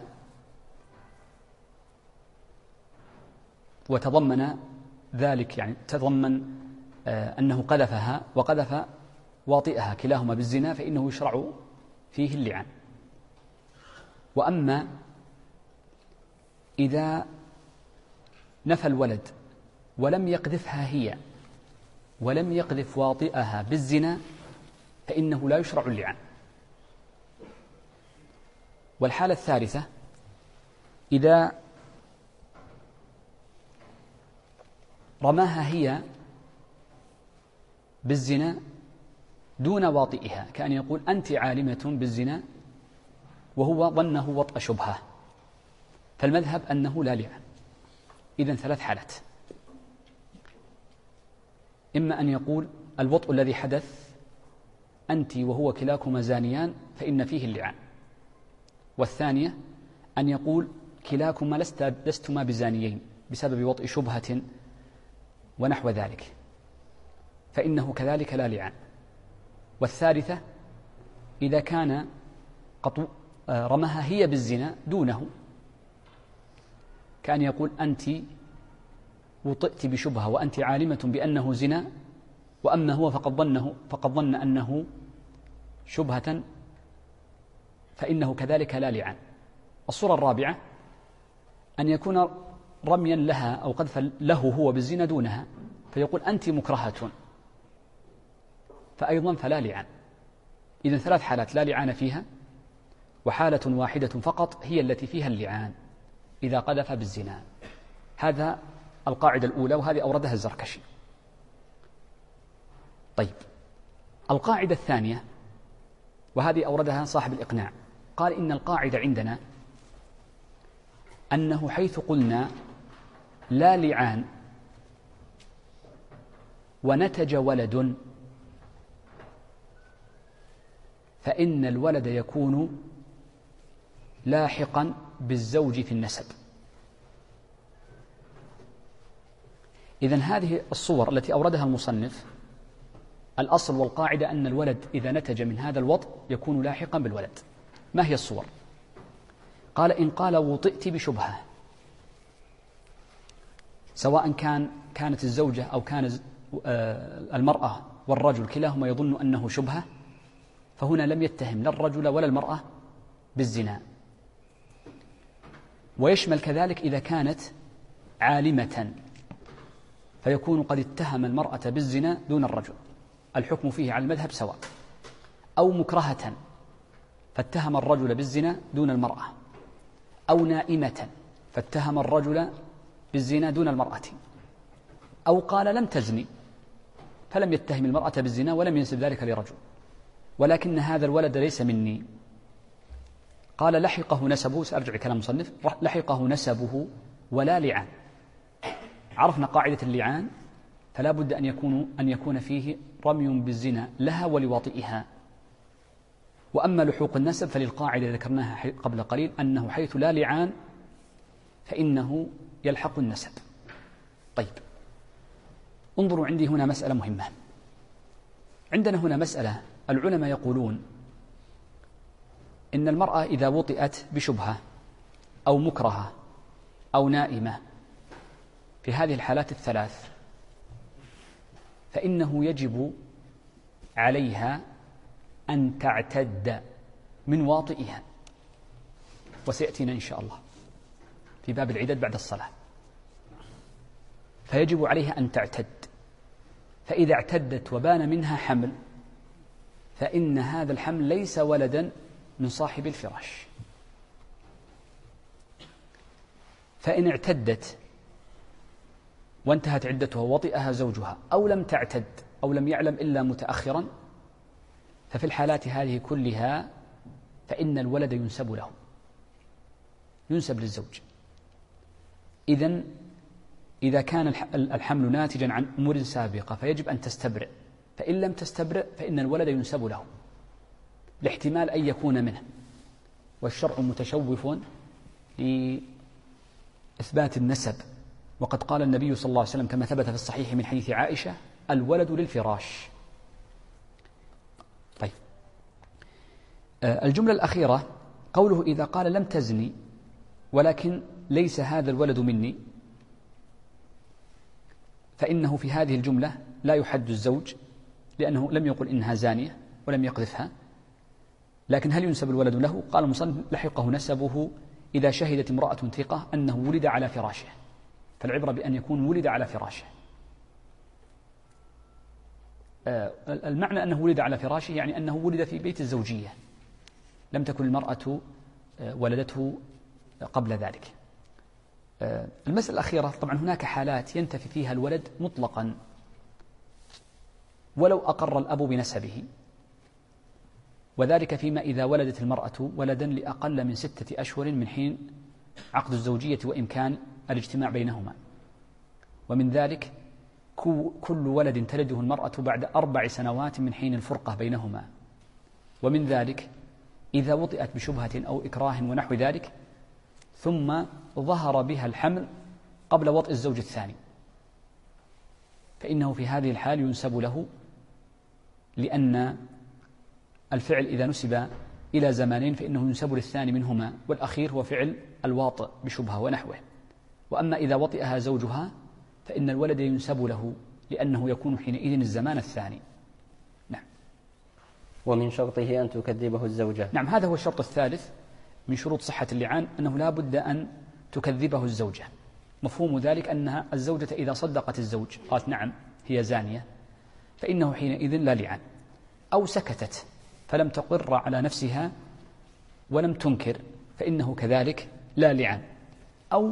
وتضمن ذلك يعني تضمن أنه قذفها وقذف واطئها كلاهما بالزنا، فإنه يشرع فيه اللعان. وأما إذا نفى الولد ولم يقذفها هي ولم يقذف واطئها بالزنا، فإنه لا يشرع اللعان. والحالة الثالثة إذا رماها هي بالزنا دون واطئها، كأن يقول أنت عالمة بالزنا وهو ظنه وطأ شبهة، فالمذهب أنه لا لعان. إذن 3 حالات: إما أن يقول الوطء الذي حدث أنت وهو كلاكما زانيان فإن فيه اللعان، والثانية أن يقول كلاكما لستما بزانيين بسبب وطء شبهة ونحو ذلك فإنه كذلك لا لعان، والثالثة إذا كان قد رمها هي بالزنا دونه، كأن يقول أنت وطئت بشبهة وأنت عالمة بأنه زنا، وأما هو فقد ظن أنه شبهة فإنه كذلك لا لعان. الصورة الرابعة أن يكون رميا لها أو قذفا له هو بالزنا دونها، فيقول أنت مكرهة فأيضا فلا لعان. إذن 3 حالات لا لعان فيها، وحالة واحدة فقط هي التي فيها اللعان إذا قذف بالزنا. هذا القاعدة الأولى، وهذه أوردها الزركشي. طيب، القاعدة الثانية وهذه أوردها صاحب الإقناع، قال إن القاعدة عندنا أنه حيث قلنا لا لعان ونتج ولد فإن الولد يكون لاحقا بالزوج في النسب. إذن هذه الصور التي أوردها المصنف الأصل والقاعدة أن الولد إذا نتج من هذا الوطء يكون لاحقا بالولد. ما هي الصور؟ قال إن قال وطئت بشبهة، سواء كانت الزوجة أو كان المرأة والرجل كلاهما يظن أنه شبهة، فهنا لم يتهم لا الرجل ولا المرأة بالزنا. ويشمل كذلك إذا كانت عالمة، فيكون قد اتهم المرأة بالزنا دون الرجل، الحكم فيه على المذهب سواء، أو مكرهة فاتهم الرجل بالزنا دون المرأة، أو نائمة فاتهم الرجل بالزنا دون المرأة، أو قال لم تزني فلم يتهم المرأة بالزنا ولم ينسب ذلك لرجل، ولكن هذا الولد ليس مني. قال لحقه نسبه، سأرجع كلام مصنف، لحقه نسبه ولا لعان. عرفنا قاعدة اللعان، فلا بد أن يكون فيه رمي بالزنا لها ولواطئها. وأما لحوق النسب فللقاعدة ذكرناها قبل قليل أنه حيث لا لعان فإنه يلحق النسب. طيب، انظروا عندي هنا مسألة مهمة. عندنا هنا مسألة، العلماء يقولون إن المرأة إذا وطئت بشبهة أو مكرهة أو نائمة في هذه الحالات الثلاث فإنه يجب عليها أن تعتد من واطئها، وسيأتينا إن شاء الله في باب العدد بعد الصلاة. فيجب عليها أن تعتد، فإذا اعتدت وبان منها حمل فإن هذا الحمل ليس ولدا من صاحب الفراش. فإن اعتدت وانتهت عدتها ووطئها زوجها، أو لم تعتد أو لم يعلم إلا متأخرا، ففي الحالات هذه كلها فإن الولد ينسب له، ينسب للزوج. إذا كان الحمل ناتجا عن أمور سابقة فيجب أن تستبرئ، فإن لم تستبرئ فإن الولد ينسب له لاحتمال أن يكون منه، والشرع متشوف لإثبات النسب. وقد قال النبي صلى الله عليه وسلم كما ثبت في الصحيح من حديث عائشة: الولد للفراش. طيب، الجملة الأخيرة قوله إذا قال لم تزني ولكن ليس هذا الولد مني، فإنه في هذه الجملة لا يحد الزوج، لأنه لم يقل إنها زانية ولم يقذفها. لكن هل ينسب الولد له؟ قال المصنف: لحقه نسبه إذا شهدت امرأة ثقة أنه ولد على فراشه، فالعبرة بأن يكون ولد على فراشه. المعنى أنه ولد على فراشه يعني أنه ولد في بيت الزوجية، لم تكن المرأة ولدته قبل ذلك. المسألة الأخيرة، طبعا هناك حالات ينتفي فيها الولد مطلقا ولو أقر الأب بنسبه، وذلك فيما إذا ولدت المرأة ولدا لأقل من 6 أشهر من حين عقد الزوجية وإمكان الاجتماع بينهما. ومن ذلك كل ولد تلده المرأة بعد 4 سنوات من حين الفرقة بينهما. ومن ذلك إذا وطئت بشبهة أو إكراه ونحو ذلك ثم ظهر بها الحمل قبل وطئ الزوج الثاني، فإنه في هذه الحال ينسب له، لأن الفعل إذا نسب إلى زمانين فإنه ينسب للثاني منهما، والأخير هو فعل الواطئ بشبهة ونحوه. وأما إذا وطئها زوجها فإن الولد ينسب له، لأنه يكون حينئذ الزمان الثاني. نعم. ومن شرطه أن تكذبه الزوجة. نعم، هذا هو الشرط الثالث من شروط صحة اللعان، أنه لا بد أن تكذبه الزوجة. مفهوم ذلك أنها الزوجة إذا صدقت الزوج قالت نعم هي زانية فإنه حينئذ لا لعان، أو سكتت فلم تقر على نفسها ولم تنكر فإنه كذلك لا لعان، أو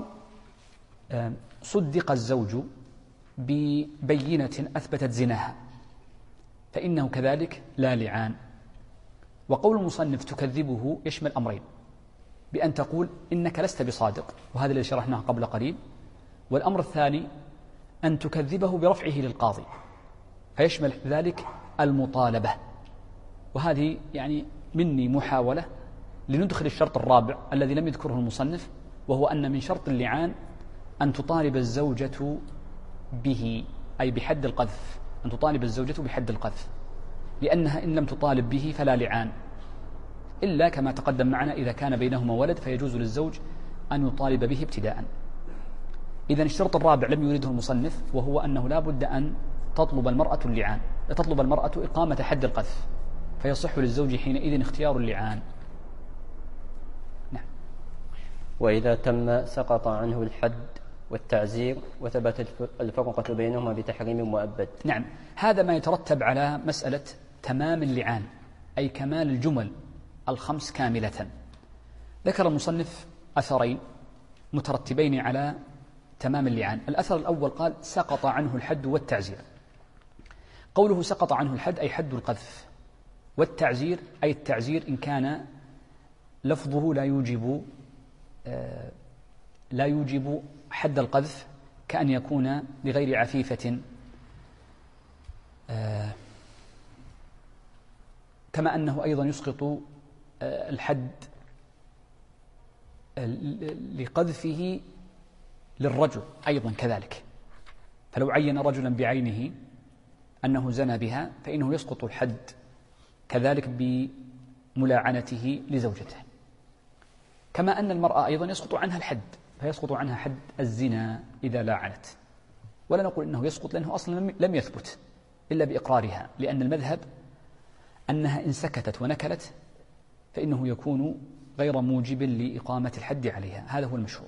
صدق الزوج ببينة أثبتت زناها فإنه كذلك لا لعان. وقول المصنف تكذبه يشمل أمرين، بأن تقول إنك لست بصادق، وهذا الذي شرحناه قبل قليل، والأمر الثاني أن تكذبه برفعه للقاضي، فيشمل ذلك المطالبة. وهذه يعني مني محاولة لندخل الشرط الرابع الذي لم يذكره المصنف، وهو أن من شرط اللعان أن تطالب الزوجة به، أي بحد القذف، أن تطالب الزوجة بحد القذف، لأنها إن لم تطالب به فلا لعان، إلا كما تقدم معنا إذا كان بينهما ولد فيجوز للزوج أن يطالب به ابتداء. إذن الشرط الرابع لم يريده المصنف، وهو أنه لا بد أن تطلب المرأة اللعان، تطلب المرأة إقامة حد القذف، فيصح للزوج حينئذ اختيار اللعان. نعم. وإذا تم سقط عنه الحد والتعزير وثبت الفرقة بينهما بتحريم مؤبد. نعم، هذا ما يترتب على مسألة تمام اللعان، أي كمال الجمل 5 كاملة. ذكر المصنف أثرين مترتبين على تمام اللعان. الأثر الأول قال سقط عنه الحد والتعزير. قوله سقط عنه الحد أي حد القذف، والتعزير أي التعزير إن كان لفظه لا يوجب حد القذف، كأن يكون لغير عفيفة، كما أنه أيضا يسقط الحد لقذفه للرجل أيضا كذلك، فلو عين رجلا بعينه أنه زنى بها فإنه يسقط الحد كذلك بملاعنته لزوجته. كما أن المرأة أيضا يسقط عنها الحد، فيسقط عنها حد الزنا إذا لاعنت، ولا نقول إنه يسقط لأنه أصلا لم يثبت إلا بإقرارها، لأن المذهب أنها إن سكتت ونكلت فإنه يكون غير موجب لإقامة الحد عليها، هذا هو المشهور.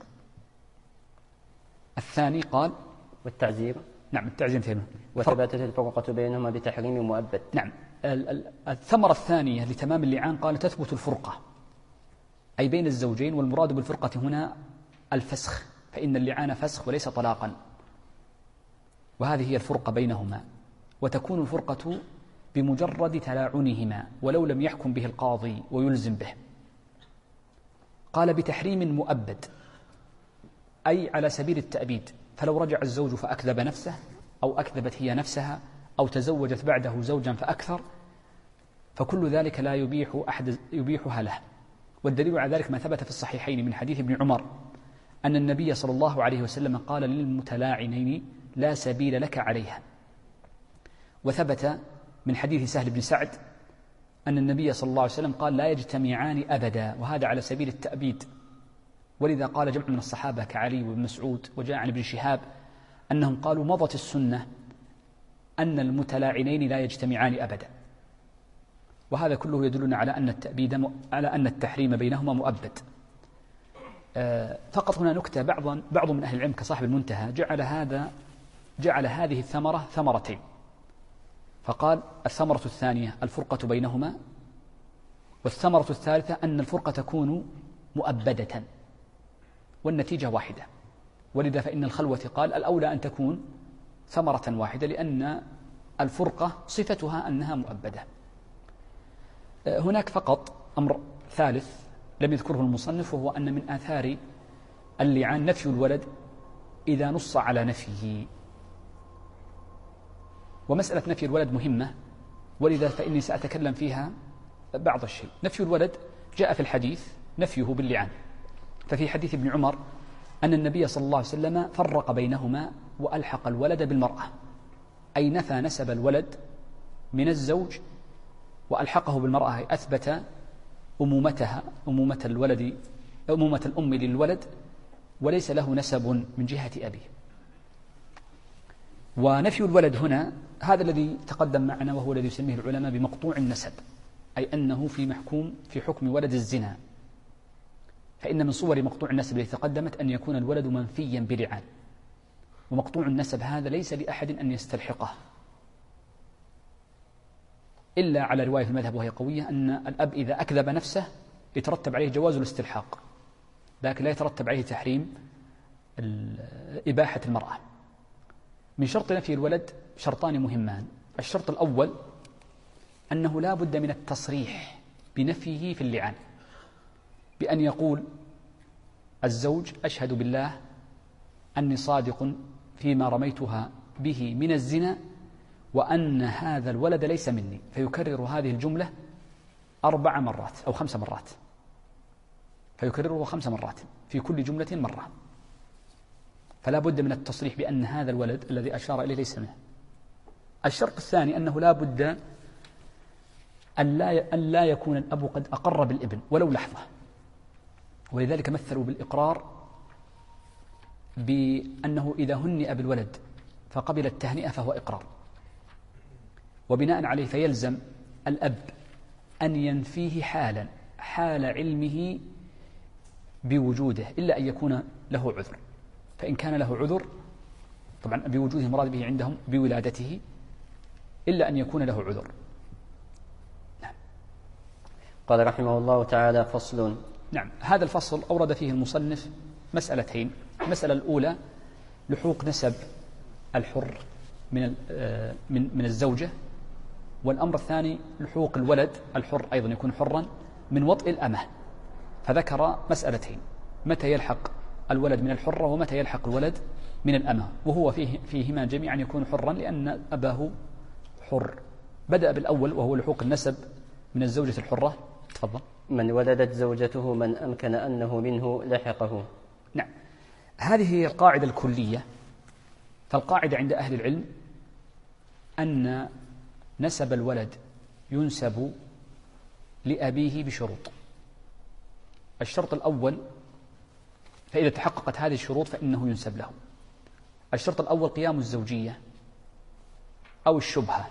الثاني قال والتعزير. نعم، التعزير فهمه. وثبتت الفرقة بينهما بتحريم مؤبد. نعم، الثمرة الثانية لتمام اللعان قال تثبت الفرقة، أي بين الزوجين، والمراد بالفرقة هنا الفسخ، فإن اللعان فسخ وليس طلاقا، وهذه هي الفرقة بينهما. وتكون الفرقة بمجرد تلاعنهما ولو لم يحكم به القاضي ويلزم به. قال بتحريم مؤبد، أي على سبيل التأبيد، فلو رجع الزوج فأكذب نفسه أو أكذبت هي نفسها أو تزوجت بعده زوجا فأكثر، فكل ذلك لا يبيحها له. والدليل على ذلك ما ثبت في الصحيحين من حديث ابن عمر أن النبي صلى الله عليه وسلم قال للمتلاعنين لا سبيل لك عليها. وثبت من حديث سهل بن سعد أن النبي صلى الله عليه وسلم قال لا يجتمعان أبدا، وهذا على سبيل التأبيد. ولذا قال جمع من الصحابة كعلي وابن مسعود وجاء عن ابن شهاب أنهم قالوا مضت السنة أن المتلاعنين لا يجتمعان أبدا، وهذا كله يدلنا على أن التأبيد على أن التحريم بينهما مؤبد. فقط هنا نكتة، بعض من أهل العلم كصاحب المنتهى جعل هذه الثمرة ثمرتين، فقال الثمرة الثانية الفرقة بينهما، والثمرة الثالثة أن الفرقة تكون مؤبدة، والنتيجة واحدة. ولذا فإن الخلوة قال الأولى أن تكون ثمرة واحدة، لأن الفرقة صفتها أنها مؤبدة. هناك فقط أمر ثالث لم يذكره المصنف، وهو أن من آثار اللعان نفي الولد إذا نص على نفيه. ومسألة نفي الولد مهمة، ولذا فإني سأتكلم فيها بعض الشيء. نفي الولد جاء في الحديث نفيه باللعان، ففي حديث ابن عمر أن النبي صلى الله عليه وسلم فرق بينهما وألحق الولد بالمرأة، أي نفى نسب الولد من الزوج وألحقه بالمرأة، أي أثبت أمومتها، أمومة الولد، أمومة الأم للولد، وليس له نسب من جهة أبيه. ونفي الولد هنا هذا الذي تقدم معنا، وهو الذي يسميه العلماء بمقطوع النسب، أي أنه في حكم ولد الزنا. فإن من صور مقطوع النسب التي تقدمت أن يكون الولد منفيا بلعان، ومقطوع النسب هذا ليس لأحد أن يستلحقه إلا على رواية في المذهب وهي قوية، أن الأب إذا أكذب نفسه يترتب عليه جواز الاستلحاق، لكن لا يترتب عليه تحريم إباحة المرأة. من شرط نفي الولد شرطان مهمان. الشرط الأول أنه لا بد من التصريح بنفيه في اللعان، بأن يقول الزوج أشهد بالله أني صادق فيما رميتها به من الزنا، وأن هذا الولد ليس مني، فيكرر هذه الجملة 4 مرات أو 5 مرات، فيكرره 5 مرات، في كل جملة مرة. فلا بد من التصريح بأن هذا الولد الذي أشار إليه ليس منه. الشرط الثاني أنه لا بد أن لا يكون الأب قد أقر بالابن ولو لحظة، ولذلك مثلوا بالإقرار بأنه إذا هنئ بالولد فقبل التهنئة فهو إقرار، وبناء عليه فيلزم الأب أن ينفيه حال علمه بوجوده، إلا أن يكون له عذر. فإن كان له عذر، طبعا بوجوده مراد به عندهم بولادته، إلا أن يكون له عذر. نعم. قال رحمه الله تعالى: فصل. نعم، هذا الفصل أورد فيه المصنف مسألتين. المسألة الأولى لحوق نسب الحر من الزوجة، والأمر الثاني لحوق الولد الحر أيضا يكون حرا من وطئ الأمة. فذكر مسألتين: متى يلحق الولد من الحرة ومتى يلحق الولد من الأمة، وهو فيهما جميعا يكون حرا لأن أباه حر. بدأ بالأول وهو لحوق النسب من الزوجة الحرة. تفضل. من ولدت زوجته من أمكن أنه منه لحقه. نعم، هذه هي القاعدة الكلية. فالقاعدة عند أهل العلم أن نسب الولد ينسب لأبيه بشروط. الشرط الأول، فإذا تحققت هذه الشروط فإنه ينسب له. الشرط الأول قيام الزوجية أو الشبهة.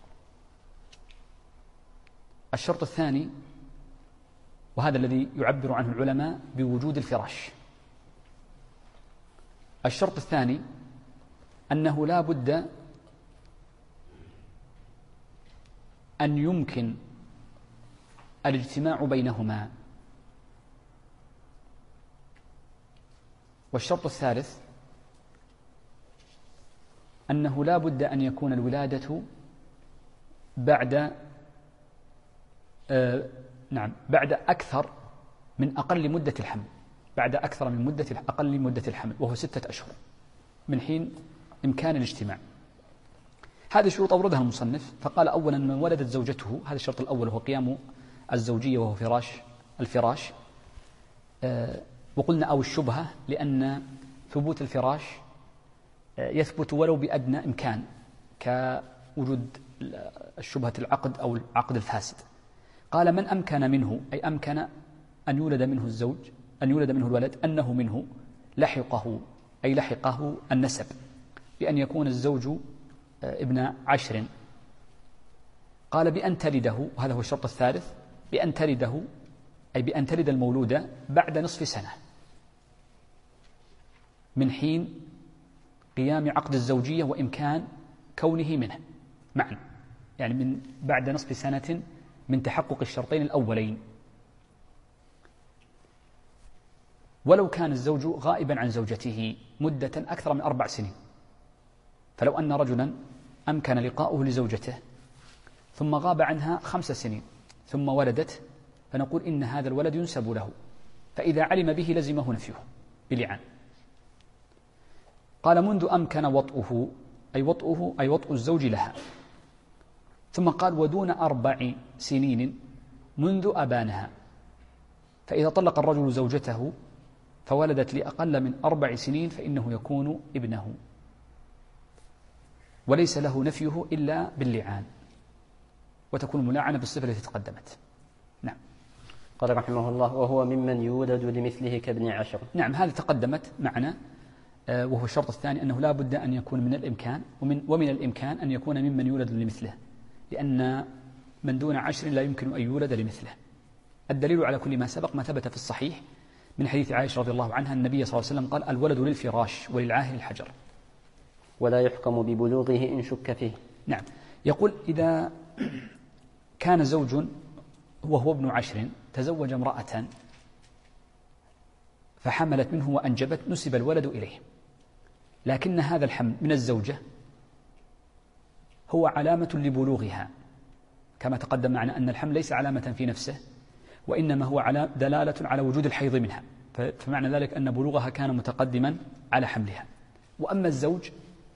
الشرط الثاني، وهذا الذي يعبر عنه العلماء بوجود الفراش. الشرط الثاني أنه لا بد أن يمكن الاجتماع بينهما. والشرط الثالث أنه لا بد أن يكون الولادة بعد أكثر من أقل مدة الحمل، بعد أكثر من أقل مدة الحمل، وهو 6 أشهر من حين إمكان الاجتماع. هذه الشروط أوردها المصنف، فقال أولا: من ولدت زوجته، هذا الشرط الأول وهو قيام الزوجية وهو الفراش. وقلنا أو الشبهة، لأن ثبوت الفراش يثبت ولو بأدنى إمكان، كوجود الشبهة العقد أو العقد الفاسد. قال: من أمكن منه، أي أمكن أن يولد منه الزوج، أن يولد منه الولد أنه منه لحقه، أي لحقه النسب، بأن يكون الزوج ابن 10. قال: بأن تلده، وهذا هو الشرط الثالث، بأن تلده أي بأن تلد المولودة بعد نصف سنة من حين قيام عقد الزوجية وإمكان كونه منه معا، يعني من بعد نصف سنة من تحقق الشرطين الأولين. ولو كان الزوج غائبا عن زوجته مدة أكثر من 4 سنين، فلو أن رجلا أمكن لقاؤه لزوجته ثم غاب عنها 5 سنين، ثم ولدت فنقول إن هذا الولد ينسب له، فإذا علم به لزمه نفيه بلعان. قال منذ أمكن وطئه أي وطئ الزوج لها. ثم قال ودون 4 سنين منذ أبانها. فإذا طلق الرجل زوجته فولدت لأقل من 4 سنين فإنه يكون ابنه، وليس له نفيه إلا باللعان، وتكون ملاعنة بالصفة التي تقدمت. نعم. قال رحمه الله: وهو ممن يولد لمثله كابن 10. نعم، هذه تقدمت معنا، وهو الشرط الثاني أنه لا بد أن يكون من الإمكان ومن الإمكان أن يكون ممن يولد لمثله، لأن من دون 10 لا يمكن أن يولد لمثله. الدليل على كل ما سبق ما ثبت في الصحيح من حديث عائشة رضي الله عنها النبي صلى الله عليه وسلم قال: الولد للفراش وللعاهر الحجر. ولا يحكم ببلوغه إن شك فيه. نعم. يقول: إذا كان زوج وهو ابن 10 تزوج امرأة فحملت منه وأنجبت نسب الولد إليه، لكن هذا الحمل من الزوجة هو علامة لبلوغها، كما تقدم معنا أن الحمل ليس علامة في نفسه، وإنما هو دلالة على وجود الحيض منها، فمعنى ذلك أن بلوغها كان متقدما على حملها. وأما الزوج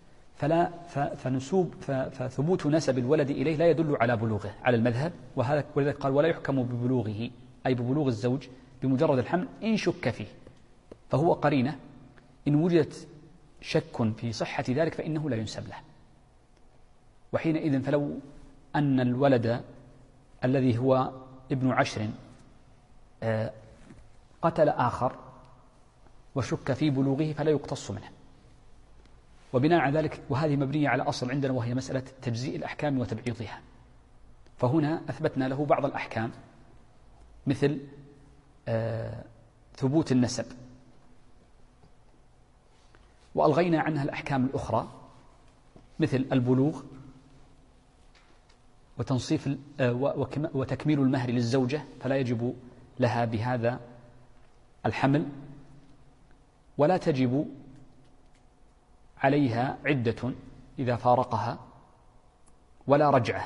فثبوت نسب الولد إليه لا يدل على بلوغه على المذهب، ولذلك قال: ولا يحكم ببلوغه أي ببلوغ الزوج بمجرد الحمل إن شك فيه، فهو قرينة. إن وجدت شك في صحة ذلك فإنه لا ينسب له، وحينئذ فلو أن الولد الذي هو ابن 10 قتل آخر وشك في بلوغه فلا يقتص منه. وبناء على ذلك، وهذه مبنية على أصل عندنا وهي مسألة تجزيء الأحكام وتبعيضها، فهنا أثبتنا له بعض الأحكام مثل ثبوت النسب، وألغينا عنها الأحكام الأخرى مثل البلوغ وتنصيف وتكميل المهر للزوجة، فلا يجب لها بهذا الحمل، ولا تجب عليها عدة إذا فارقها، ولا رجعة،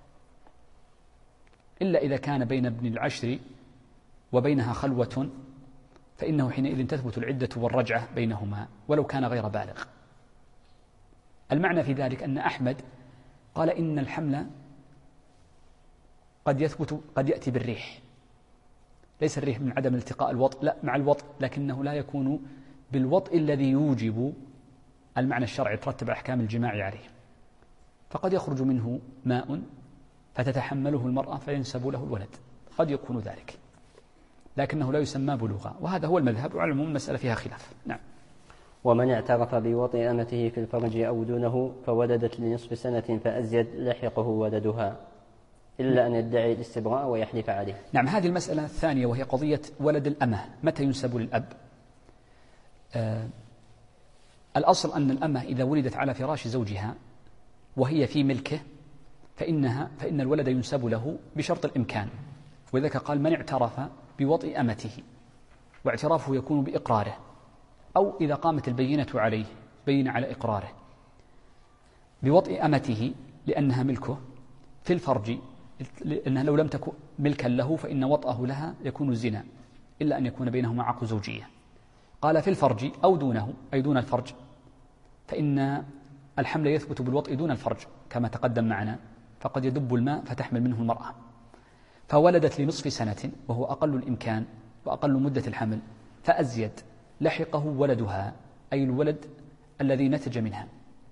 إلا إذا كان بين ابن 10 وبينها خلوة، فإنه حينئذ تثبت العدة والرجعة بينهما ولو كان غير بالغ. المعنى في ذلك أن أحمد قال إن الحمل قد يأتي بالريح، ليس الريح من عدم التقاء الوطء، لا، مع الوطء، لكنه لا يكون بالوطء الذي يوجب المعنى الشرعي ترتب أحكام الجماع عليه، فقد يخرج منه ماء فتتحمله المرأة فينسب له الولد، قد يكون ذلك، لكنه لا يسمى بلوغا، وهذا هو المذهب، وعلى العموم المسألة فيها خلاف. نعم. ومن اعترف بوطئ أمته في الفرج أو دونه فولدت لنصف سنة فأزيد لحقه ولدها، إلا أن يدعي الاستبراء ويحلف عليه. نعم. هذه المسألة الثانية وهي قضية ولد الأمة متى ينسب للأب. الأصل أن الأمة إذا ولدت على فراش زوجها وهي في ملكه فإن الولد ينسب له بشرط الإمكان، وذلك قال: من اعترف بوطئ أمته، واعترافه يكون بإقراره، أو إذا قامت البينة عليه بين على إقراره بوطئ أمته لأنها ملكه في الفرج، لأنها لو لم تكن ملكا له فإن وطئه لها يكون الزنا، إلا أن يكون بينهما عقد زوجية. قال في الفرج أو دونه أي دون الفرج، فإن الحمل يثبت بالوطئ دون الفرج كما تقدم معنا، فقد يدب الماء فتحمل منه المرأة. فولدت لنصف سنة وهو أقل الإمكان وأقل مدة الحمل، فأزيد لحقه ولدها أي الولد الذي نتج منها.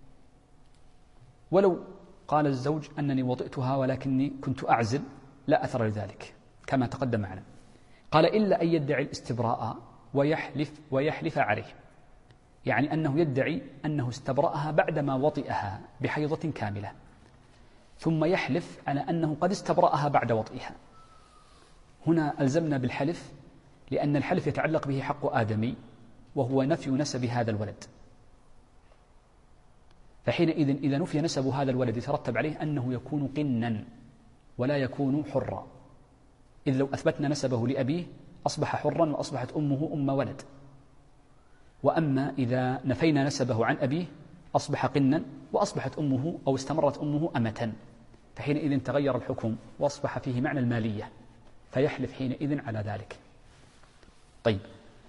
ولو قال الزوج أنني وطئتها ولكني كنت أعزل لا أثر لذلك كما تقدم معنا. قال: إلا أن يدعي الاستبراء ويحلف عليه، يعني أنه يدعي أنه استبرأها بعدما وطئها بحيضة كاملة، ثم يحلف على أنه قد استبرأها بعد وطئها. هنا ألزمنا بالحلف، لأن الحلف يتعلق به حق آدمي وهو نفي نسب هذا الولد، فحينئذ إذا نفي نسب هذا الولد يترتب عليه أنه يكون قنا ولا يكون حرا، إذ لو أثبتنا نسبه لأبيه أصبح حرا وأصبحت أمه أم ولد، وأما إذا نفينا نسبه عن أبيه أصبح قنا وأصبحت أمه أو استمرت أمه أمة، فحينئذ تغير الحكم وأصبح فيه معنى المالية، فيحلف حينئذ على ذلك. طيب،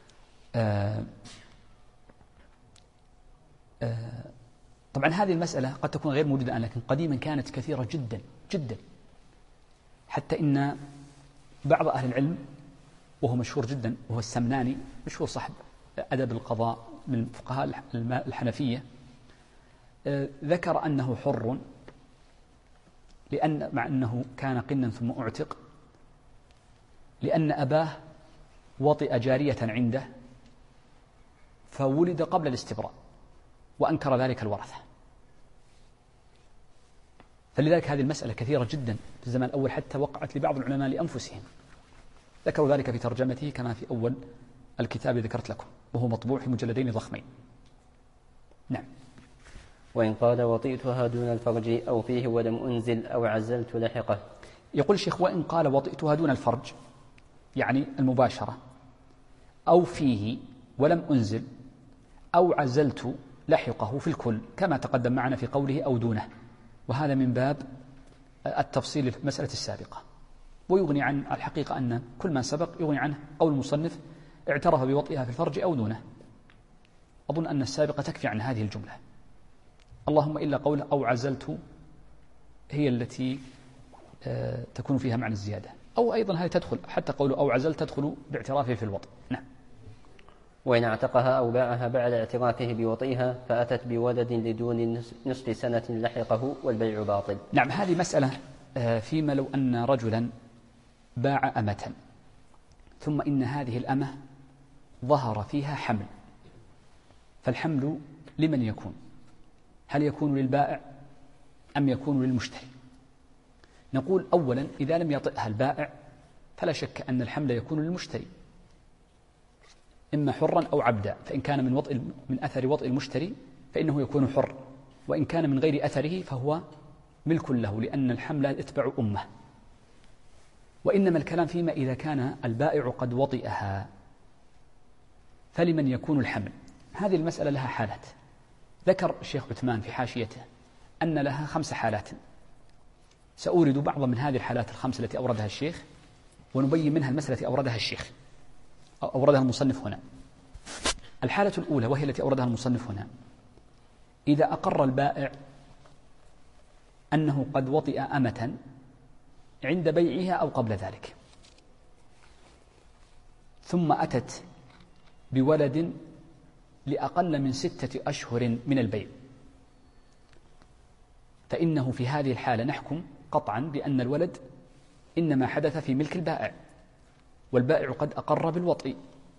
طبعا هذه المسألة قد تكون غير موجودة الآن، لكن قديما كانت كثيرة جدا جدا، حتى إن بعض أهل العلم وهو مشهور جدا وهو السمناني، مشهور صاحب أدب القضاء من فقهاء الحنفية، ذكر أنه حر مع أنه كان قنا ثم أعتق، لأن أباه وطئ جارية عنده فولد قبل الاستبراء، وأنكر ذلك الورثة. فلذلك هذه المسألة كثيرة جدا في الزمان الأول، حتى وقعت لبعض العلماء لأنفسهم، ذكروا ذلك في ترجمته كما في أول الكتاب ذكرت لكم، وهو مطبوع في مجلدين ضخمين. نعم. وإن قال وطئتها دون الفرج أو فيه ولم أنزل أو عزلت لحقه. يقول الشيخ وإن قال وطئتها دون الفرج، يعني المباشرة، أو فيه ولم أنزل أو عزلت لحقه في الكل، كما تقدم معنا في قوله أو دونه، وهذا من باب التفصيل في المسألة السابقة، ويغني عن الحقيقة أن كل ما سبق يغني عنه قول المصنف اعترف بوطئها في الفرج أو دونه. أظن أن السابقة تكفي عن هذه الجملة، اللهم إلا قول أو عزلت هي التي تكون فيها معنى الزيادة، أو أيضا هذه تدخل، حتى قول أو عزلت تدخل باعترافه في الوطئ. نعم. وإن اعتقها أو باعها بعد اعترافه بوطئها فأتت بولد لدون نصف سنة لحقه والبيع باطل. نعم، هذه مسألة فيما لو أن رجلا باع أمة ثم إن هذه الأمة ظهر فيها حمل، فالحمل لمن يكون؟ هل يكون للبائع أم يكون للمشتري؟ نقول أولا إذا لم يطئها البائع فلا شك أن الحمل يكون للمشتري، إما حرا أو عبدا، فإن كان من أثر وطئ المشتري فإنه يكون حر، وإن كان من غير أثره فهو ملك له، لأن الحمل يتبع أمه. وإنما الكلام فيما إذا كان البائع قد وطئها فلمن يكون الحمل؟ هذه المسألة لها حالات، ذكر الشيخ عثمان في حاشيته أن لها 5 حالات، سأورد بعض من هذه الحالات ال5 التي أوردها الشيخ، ونبين منها المسألة التي أوردها الشيخ أو أوردها المصنف هنا. الحالة الأولى وهي التي أوردها المصنف هنا، إذا أقر البائع أنه قد وطئ أمة عند بيعها أو قبل ذلك، ثم أتت بولد لأقل من 6 أشهر من البيع، فإنه في هذه الحالة نحكم قطعا بأن الولد إنما حدث في ملك البائع، والبائع قد أقر بالوطئ،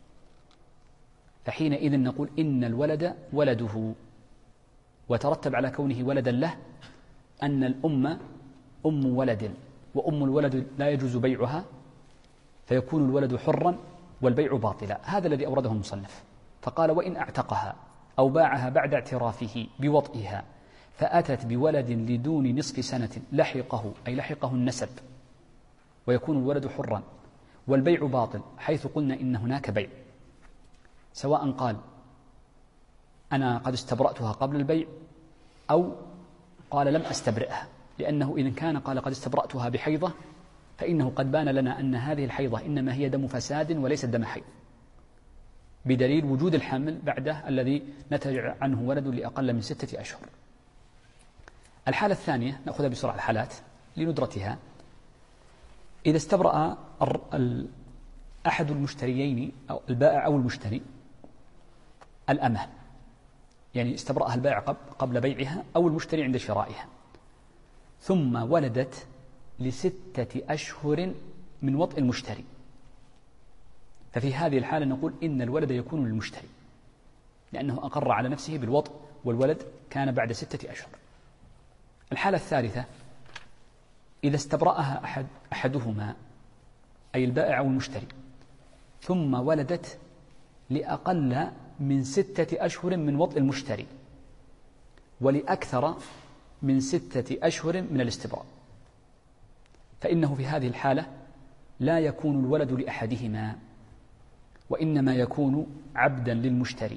فحينئذ نقول إن الولد ولده، وترتب على كونه ولدا له أن الأم أم ولد، وأم الولد لا يجوز بيعها، فيكون الولد حرا والبيع باطلا. هذا الذي أورده المصنف، فقال وإن اعتقها أو باعها بعد اعترافه بوطئها فأتت بولد لدون نصف سنة لحقه، أي لحقه النسب، ويكون الولد حرا والبيع باطل، حيث قلنا إن هناك بيع، سواء قال أنا قد استبرأتها قبل البيع أو قال لم أستبرئها، لأنه إذا كان قال قد استبرأتها بحيضة فإنه قد بان لنا أن هذه الحيضة إنما هي دم فساد وليس دم حيض، بدليل وجود الحمل بعده الذي نتج عنه ولد لأقل من 6 أشهر. الحالة الثانية نأخذها بسرعة الحالات لندرتها، إذا استبرأ أحد المشتريين أو البائع أو المشتري الأمة، يعني استبرأها البائع قبل بيعها أو المشتري عند شرائها، ثم ولدت ل6 أشهر من وطئ المشتري، ففي هذه الحالة نقول إن الولد يكون للمشتري، لأنه أقر على نفسه بالوطئ والولد كان بعد 6 أشهر. الحالة الثالثة إذا استبرأها أحدهما أي البائع أو المشتري ثم ولدت لأقل من 6 أشهر من وطئ المشتري ولأكثر من 6 أشهر من الاستبراء، فإنه في هذه الحالة لا يكون الولد لأحدهما، وإنما يكون عبدا للمشتري،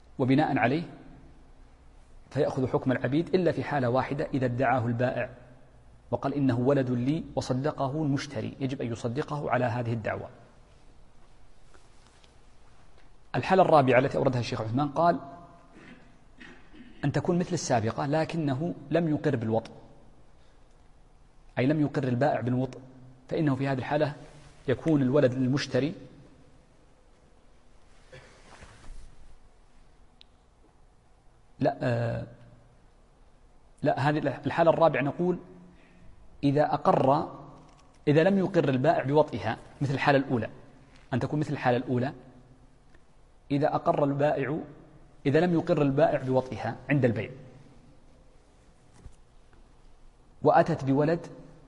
وبناء عليه فيأخذ حكم العبيد إلا في حالة واحدة، إذا ادعاه البائع وقال إنه ولد لي وصدقه المشتري، يجب أن يصدقه على هذه الدعوة. الحالة الرابعة التي أوردها الشيخ عثمان قال أن تكون مثل السابقة لكنه لم يقر بالوطء، أي لم يقر البائع بالوطء، فإنه في هذه الحالة يكون الولد للمشتري لا هذه الحالة الرابعة نقول إذا لم يقر البائع بوطئها مثل الحالة الأولى، أن تكون مثل الحالة الأولى إذا لم يقر البائع بوطئها عند البيع وأتت بولد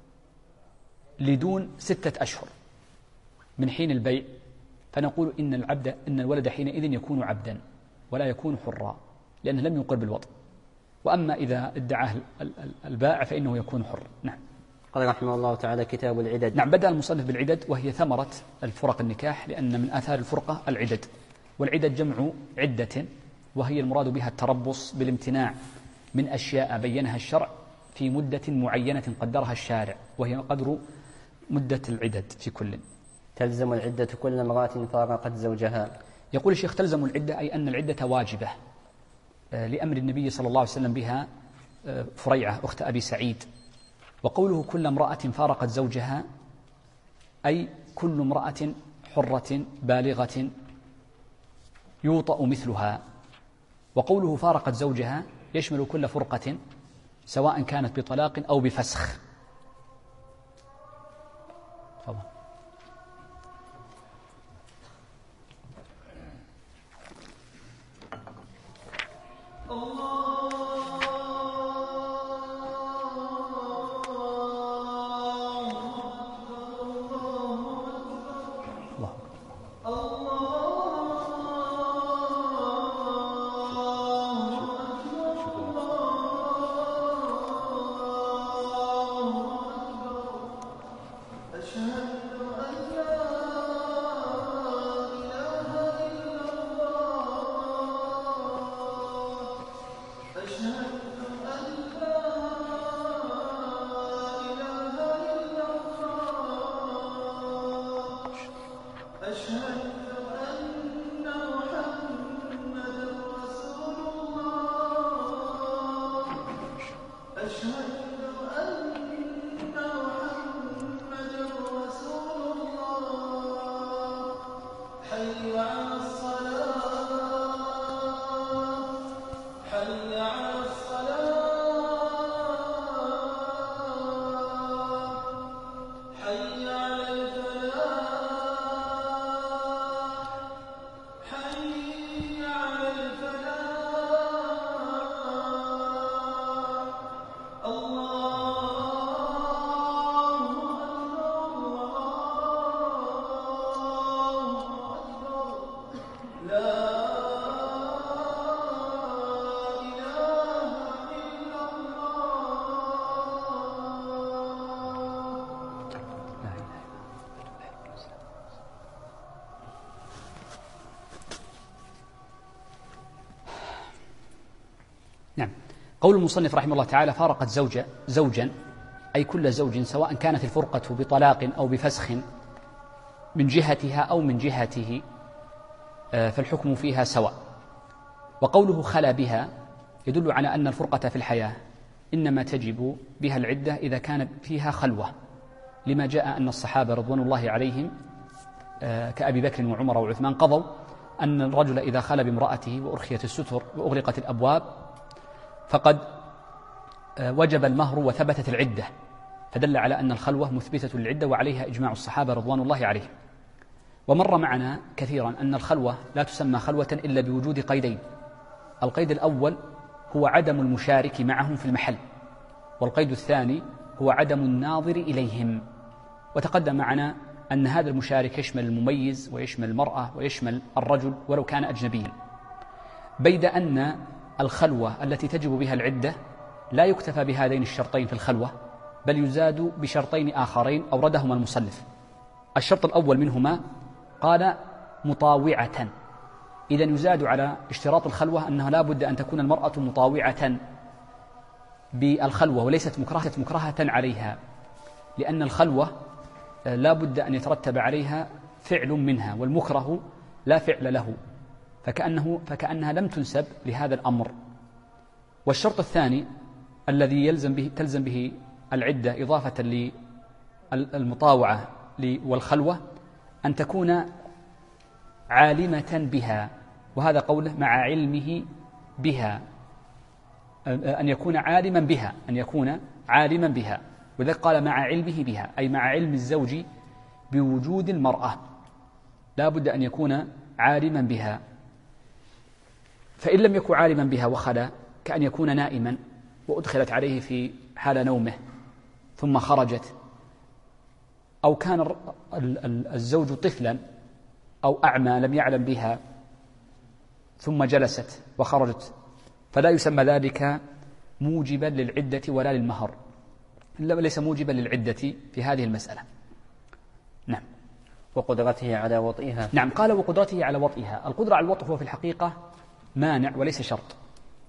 لدون 6 أشهر من حين البيع، فنقول إن الولد حينئذ يكون عبدا ولا يكون حرا لأنه لم يقر بالوطء. وأما إذا ادعاه البائع فإنه يكون حر. نعم. قال رحمه الله تعالى: كتاب العدد. نعم، بدأ المصنف بالعدد وهي ثمرة الفرق النكاح، لأن من آثار الفرقة العدد، والعدد جمع عدة، وهي المراد بها التربص بالامتناع من أشياء بينها الشرع في مدة معينة قدرها الشارع، وهي قدر مدة العدد في كل. تلزم العدة كل امرأة فارقت زوجها. يقول الشيخ: تلزم العدة أي أن العدة واجبة لأمر النبي صلى الله عليه وسلم بها فريعة أخت أبي سعيد. وقوله كل امرأة فارقت زوجها أي كل امرأة حرة بالغة يوطأ مثلها. وقوله فارقت زوجها يشمل كل فرقة سواء كانت بطلاق أو بفسخ. طبعا. نعم. قول المصنف رحمه الله تعالى: فارقت زوجا أي كل زوج سواء كانت الفرقة بطلاق أو بفسخ من جهتها أو من جهته فالحكم فيها سواء. وقوله خلا بها يدل على أن الفرقة في الحياة إنما تجب بها العدة إذا كان فيها خلوة، لما جاء أن الصحابة رضوان الله عليهم كأبي بكر وعمر وعثمان قضوا أن الرجل إذا خلا بامرأته وأرخيت الستر وأغلقت الأبواب فقد وجب المهر وثبتت العدة، فدل على أن الخلوة مثبتة للعدة وعليها إجماع الصحابة رضوان الله عليهم. ومر معنا كثيرا أن الخلوة لا تسمى خلوة إلا بوجود قيدين: القيد الأول هو عدم المشارك معهم في المحل، والقيد الثاني هو عدم الناظر إليهم. وتقدم معنا أن هذا المشارك يشمل المميز ويشمل المرأة ويشمل الرجل ولو كان أجنبيا، بيد أن الخلوة التي تجب بها العدة لا يكتفى بهذين الشرطين في الخلوة، بل يزاد بشرطين آخرين أوردهما المصنف. الشرط الأول منهما قال مطاوعة، إذن يزاد على اشتراط الخلوة أنه لا بد أن تكون المرأة مطاوعة، بالخلوة وليست مكرهة عليها، لأن الخلوة لا بد أن يترتب عليها فعل منها، والمكره لا فعل له، فكأنها لم تنسب لهذا الأمر. والشرط الثاني الذي تلزم به العدة إضافة للمطاوعة والخلوة أن تكون عالمة بها، وهذا قوله مع علمه بها، أن يكون عالما بها، وذلك قال مع علمه بها، أي مع علم الزوج بوجود المرأة، لا بد أن يكون عالما بها. فإن لم يكن عالما بها وخلا، كأن يكون نائما وأدخلت عليه في حال نومه ثم خرجت، أو كان الزوج طفلا أو أعمى لم يعلم بها ثم جلست وخرجت، فلا يسمى ذلك موجبا للعدة ولا للمهر، ليس موجبا للعدة في هذه المسألة. نعم. وقدرته على وطئها. نعم، قال وقدرته على وطئها. القدرة على الوطء هو في الحقيقة مانع وليس شرط،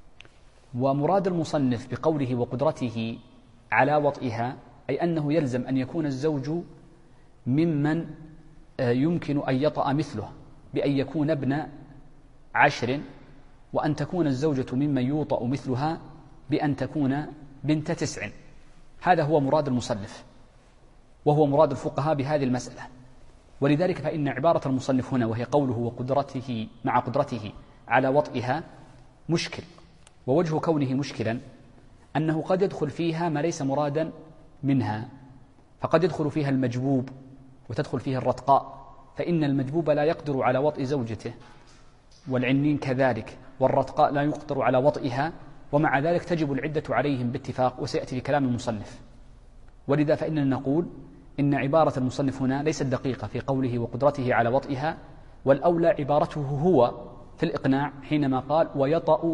ومراد المصنف بقوله وقدرته على وطئها أي أنه يلزم أن يكون الزوج ممن يمكن أن يطأ مثله بأن يكون ابن 10، وأن تكون الزوجة ممن يوطأ مثلها بأن تكون بنت 9. هذا هو مراد المصنف، وهو مراد الفقهاء بهذه المسألة. ولذلك فإن عبارة المصنف هنا وهي قوله وقدرته مع قدرته على وطئها مشكل، ووجه كونه مشكلا أنه قد يدخل فيها ما ليس مرادا منها، فقد يدخل فيها المجبوب وتدخل فيها الرتقاء، فإن المجبوب لا يقدر على وطئ زوجته، والعنين كذلك، والرتقاء لا يقدر على وطئها، ومع ذلك تجب العدة عليهم باتفاق، وسيأتي في كلام المصنف. ولذا فإننا نقول إن عبارة المصنف هنا ليست دقيقة في قوله وقدرته على وطئها، والأولى عبارته هو في الإقناع حينما قال ويطأ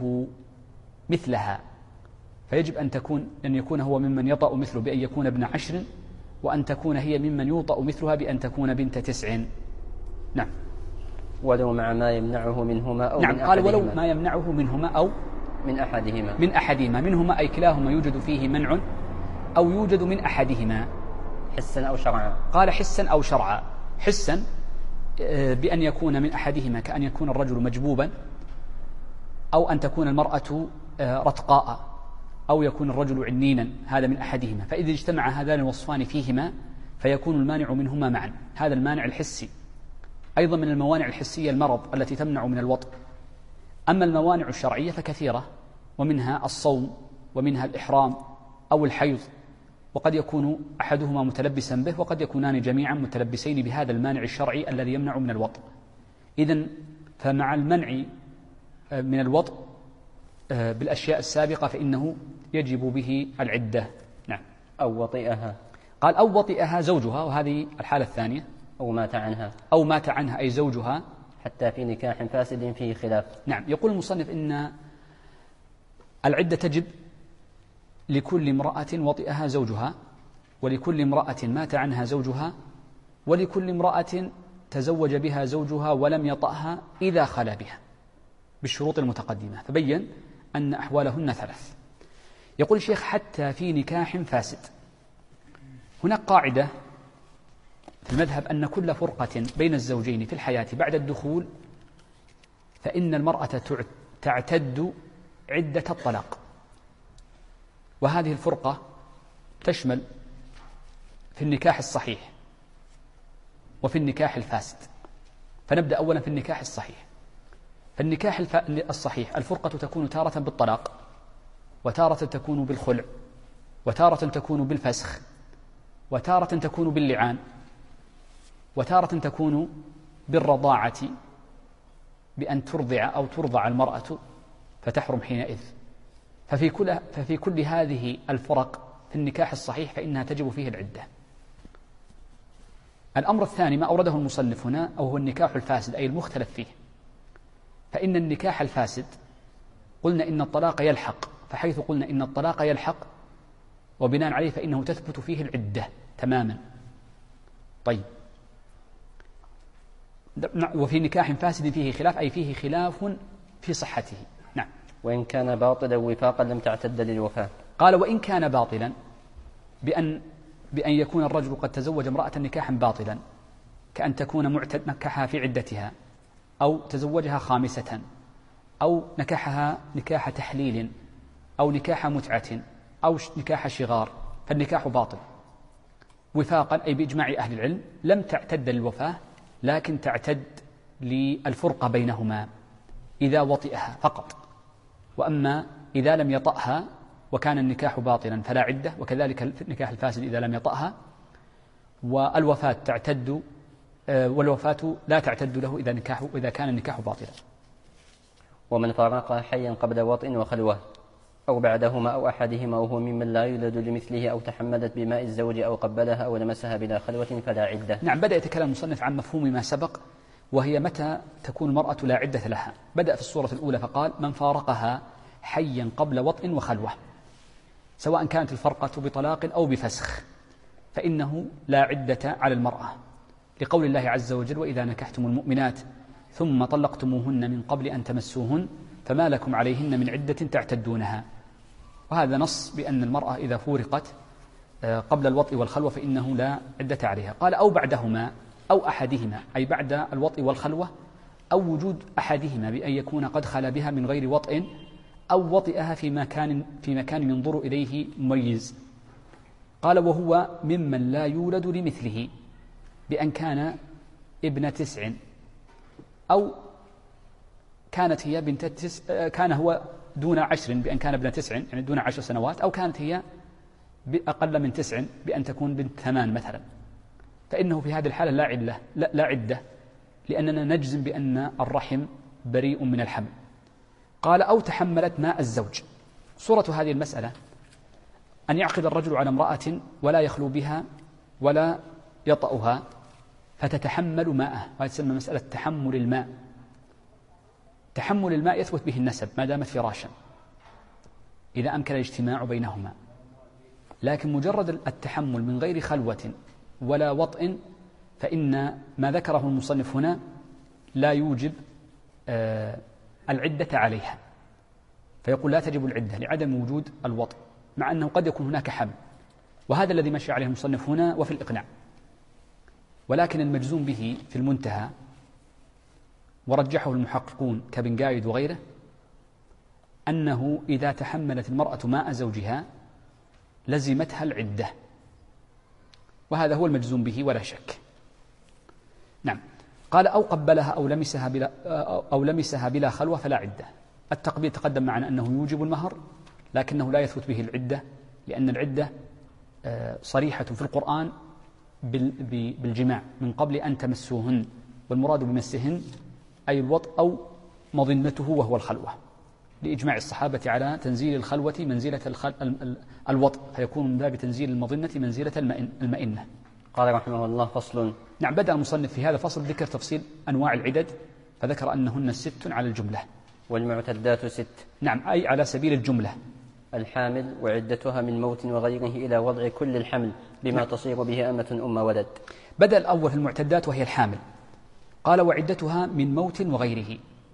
مثلها، فيجب أن يكون هو ممن يطأ مثله بأن يكون ابن 10، وأن تكون هي ممن يوطأ مثلها بأن تكون بنت 9. نعم. ولو مع ما يمنعه منهما أو نعم، من قال أحدهما. ولو ما يمنعه منهما أو من أحدهما منهما، أي كلاهما يوجد فيه منع أو يوجد من أحدهما حسا أو شرعا. قال حسا أو شرعا. حسا بأن يكون من أحدهما، كأن يكون الرجل مجبوبا، أو أن تكون المرأة رتقاء، أو يكون الرجل عنينا، هذا من أحدهما. فإذا اجتمع هذان الوصفان فيهما فيكون المانع منهما معا، هذا المانع الحسي. أيضا من الموانع الحسية المرض التي تمنع من الوطء. أما الموانع الشرعية فكثيرة، ومنها الصوم، ومنها الإحرام أو الحيض، وقد يكون أحدهما متلبسا به، وقد يكونان جميعا متلبسين بهذا المانع الشرعي الذي يمنع من الوطء. إذن فمع المنع من الوطء بالأشياء السابقة فإنه يجب به العدة. نعم. أو وطئها. قال أو وطئها زوجها، وهذه الحالة الثانية. أو مات عنها أي زوجها، حتى في نكاح فاسد فيه خلاف. نعم. يقول المصنف إن العدة تجب لكل امرأة وطئها زوجها، ولكل امرأة مات عنها زوجها، ولكل امرأة تزوج بها زوجها ولم يطأها إذا خلا بها، بالشروط المتقدمة، فبين أن أحوالهن 3. يقول الشيخ حتى في نكاح فاسد. هناك قاعدة في المذهب أن كل فرقة بين الزوجين في الحياة بعد الدخول فإن المرأة تعتد عدة الطلاق، وهذه الفرقة تشمل في النكاح الصحيح وفي النكاح الفاسد. فنبدأ أولا في النكاح الصحيح. فالنكاح الصحيح الفرقة تكون تارة بالطلاق، وتارة تكون بالخلع، وتارة تكون بالفسخ، وتارة تكون باللعان، وتارة تكون بالرضاعة بأن ترضع أو ترضع المرأة فتحرم حينئذ. ففي كل هذه الفرق في النكاح الصحيح فإنها تجب فيه العدة. الأمر الثاني ما أورده المصنف هنا، أو هو النكاح الفاسد أي المختلف فيه. فإن النكاح الفاسد قلنا إن الطلاق يلحق، فحيث قلنا إن الطلاق يلحق وبناء عليه فإنه تثبت فيه العدة تماما. طيب، وفي نكاح فاسد فيه خلاف أي فيه خلاف في صحته. نعم. وإن كان باطلا وفاقا لم تعتد للوفاة. قال وإن كان باطلا بأن يكون الرجل قد تزوج امرأة نكاحا باطلا، كأن تكون نكحها في عدتها، أو تزوجها خامسة، أو نكحها نكاح تحليل، أو نكاح متعة، أو نكاح شغار، فالنكاح باطل. وفاقا أي بإجماع أهل العلم لم تعتد للوفاة، لكن تعتد للفرقة بينهما إذا وطئها فقط. وأما إذا لم يطأها وكان النكاح باطلا فلا عدة، وكذلك النكاح الفاسد إذا لم يطأها. والوفاة تعتد، والوفاة لا تعتد له إذا كان النكاح باطلا. ومن فارقها حيا قبل وطئ وخلوة أو بعدهما أو أحدهما وهو ممن لا يولد لمثله، أو تحملت بماء الزوج أو قبلها أو لمسها بلا خلوة فلا عدة. نعم، بدأ يتكلم المصنف عن مفهوم ما سبق، وهي متى تكون المرأة لا عدة لها. بدأ في الصورة الأولى فقال من فارقها حيا قبل وطئ وخلوة، سواء كانت الفرقة بطلاق أو بفسخ، فإنه لا عدة على المرأة، لقول الله عز وجل وإذا نكحتم المؤمنات ثم طلقتموهن من قبل أن تمسوهن فما لكم عليهن من عدة تعتدونها. وهذا نص بأن المرأة إذا فورقت قبل الوطء والخلوة فإنه لا عدة عليها. قال أو بعدهما أو أحدهما، أي بعد الوطء والخلوة، أو وجود أحدهما بأن يكون قد خلا بها من غير وطء، أو وطئها في مكان ينظر إليه مميز. قال وهو ممن لا يولد لمثله، بأن كان ابن 9 أو كانت هي بنت كان هو دون 10 بأن كان ابن 9 يعني دون 10 سنوات، أو كانت هي أقل من 9 بأن تكون بنت 8 مثلا، فإنه في هذه الحالة لا عدة، لأننا نجزم بأن الرحم بريء من الحمل. قال أو تحملت ماء الزوج. صورة هذه المسألة أن يعقد الرجل على امرأة ولا يخلو بها ولا يطأها، فتتحمل ماءه، وهذه تسمى مسألة تحمل الماء. تحمل الماء يثبت به النسب ما دامت فراشا إذا أمكن الاجتماع بينهما، لكن مجرد التحمل من غير خلوة ولا وطئ فإن ما ذكره المصنف هنا لا يوجب العدة عليها، فيقول لا تجب العدة لعدم وجود الوطئ، مع أنه قد يكون هناك حمل، وهذا الذي مشي عليه المصنف هنا وفي الإقناع. ولكن المجزوم به في المنتهى ورجحه المحققون كابن قايد وغيره أنه إذا تحملت المرأة ماء زوجها لزمتها العدة، وهذا هو المجزوم به ولا شك. نعم. قال أو قبلها أو لمسها بلا خلوة فلا عدة. التقبيل تقدم معنا أنه يوجب المهر، لكنه لا يثبت به العدة، لأن العدة صريحة في القرآن بالجماع من قبل أن تمسوهن، والمراد بمسهن أي الوطء أو مظنته وهو الخلوة، لإجماع الصحابة على تنزيل الخلوة منزلة الوطء، فيكون من باب تنزيل المظنة منزلة المئنة. قال رحمه الله فصل. نعم، بدأ المصنف في هذا الفصل ذكر تفصيل أنواع العدد، فذكر أنهن 6 على الجملة. والمعتدات 6. نعم، أي على سبيل الجملة. الحامل وعدتها من موت وغيره إلى وضع كل الحمل بما نعم. تصير به أمة أم ولد. بدأ الأول في المعتدات وهي الحامل، قال وعدتها من موت وغيره.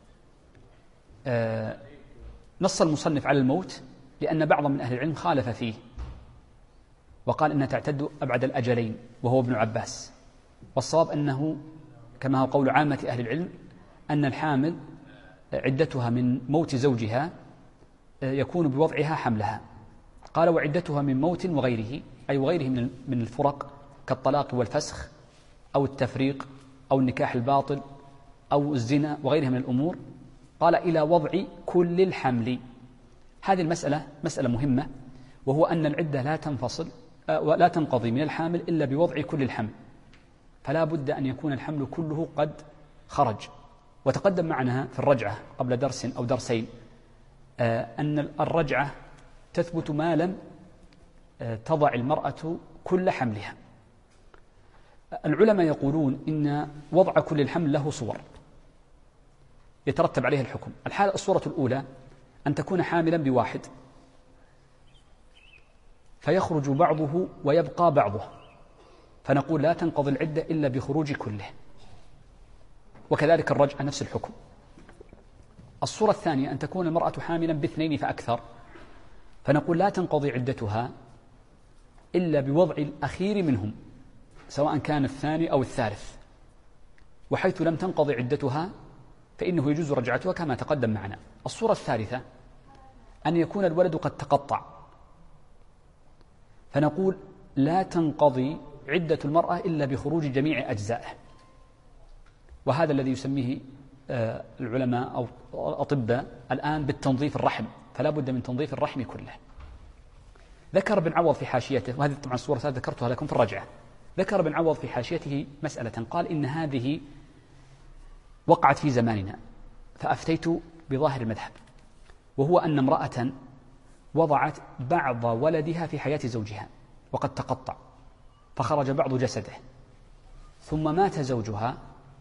نص المصنف على الموت لأن بعض من أهل العلم خالف فيه وقال إنها تعتد أبعد الأجلين، وهو ابن عباس. والصواب أنه كما هو قول عامة أهل العلم أن الحامل عدتها من موت زوجها يكون بوضعها حملها. قال وعدتها من موت وغيره، أي وغيره من الفرق كالطلاق والفسخ أو التفريق أو النكاح الباطل أو الزنا وغيرها من الأمور. قال إلى وضع كل الحمل. هذه المسألة مسألة مهمة، وهو أن العدة لا تنفصل ولا تنقضي من الحامل إلا بوضع كل الحمل، فلا بد أن يكون الحمل كله قد خرج. وتقدم معنا في الرجعة قبل درس أو درسين أن الرجعة تثبت ما لم تضع المرأة كل حملها. العلماء يقولون إن وضع كل الحمل له صور يترتب عليها الحكم. الصورة الأولى أن تكون حاملا بواحد فيخرج بعضه ويبقى بعضه، فنقول لا تنقضي العدة إلا بخروج كله. وكذلك الرجعة نفس الحكم. الصورة الثانية أن تكون المرأة حاملا باثنين فأكثر، فنقول لا تنقضي عدتها إلا بوضع الأخير منهم سواء كان الثاني أو الثالث، وحيث لم تنقضي عدتها فإنه يجوز رجعتها كما تقدم معنا. الصورة الثالثة أن يكون الولد قد تقطع، فنقول لا تنقضي عدة المرأة إلا بخروج جميع أجزائه، وهذا الذي يسميه العلماء أو الأطباء الآن بالتنظيف الرحم، فلا بد من تنظيف الرحم كله. ذكر ابن عوض في حاشيته، وهذه طبعا الصورة ذكرتها لكم في الرجعة، ذكر ابن عوض في حاشيته مسألة، قال إن هذه وقعت في زماننا فأفتيت بظاهر المذهب، وهو أن امرأة وضعت بعض ولدها في حياة زوجها وقد تقطع فخرج بعض جسده، ثم مات زوجها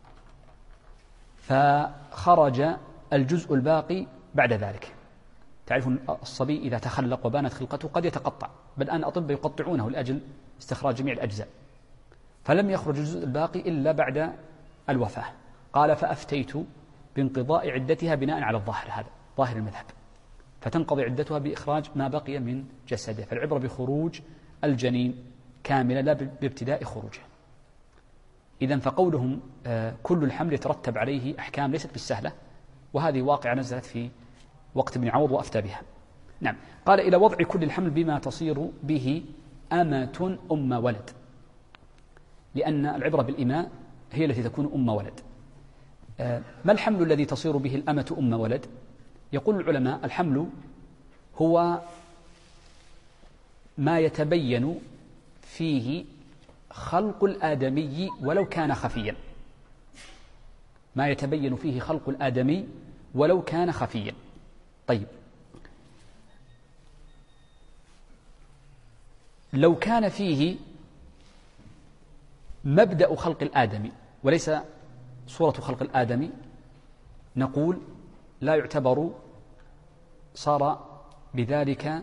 فخرج الجزء الباقي بعد ذلك. تعرف الصبي إذا تخلق وبانت خلقته قد يتقطع، بل الآن الأطباء يقطعونه لأجل استخراج جميع الأجزاء، فلم يخرج الجزء الباقي إلا بعد الوفاة. قال فأفتيت بانقضاء عدتها بناء على الظاهر، هذا ظاهر المذهب، فتنقضي عدتها بإخراج ما بقي من جسده، فالعبرة بخروج الجنين كاملا لا بابتداء خروجه. إذن فقولهم كل الحمل يترتب عليه أحكام ليست بالسهلة، وهذه واقعة نزلت في وقت ابن عوض وأفتى بها. نعم. قال إلى وضع كل الحمل بما تصير به أمة أم ولد، لأن العبرة بالإماء هي التي تكون أم ولد. ما الحمل الذي تصير به الأمة أم ولد؟ يقول العلماء الحمل هو ما يتبين فيه خلق الآدمي ولو كان خفيا، ما يتبين فيه خلق الآدمي ولو كان خفيا. طيب، لو كان فيه مبدأ خلق الآدمي وليس صورة خلق الآدمي نقول لا يعتبر، صار بذلك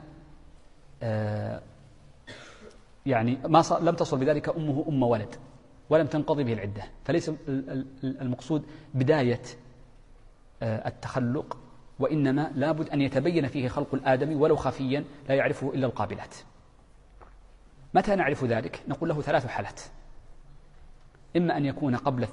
يعني ما لم تصل بذلك أمه أم ولد ولم تنقضي به العدة، فليس المقصود بداية التخلق، وإنما لابد أن يتبين فيه خلق الآدمي ولو خفيا لا يعرفه إلا القابلات. متى نعرف ذلك؟ نقول له 3 حالات: إما أن يكون قبل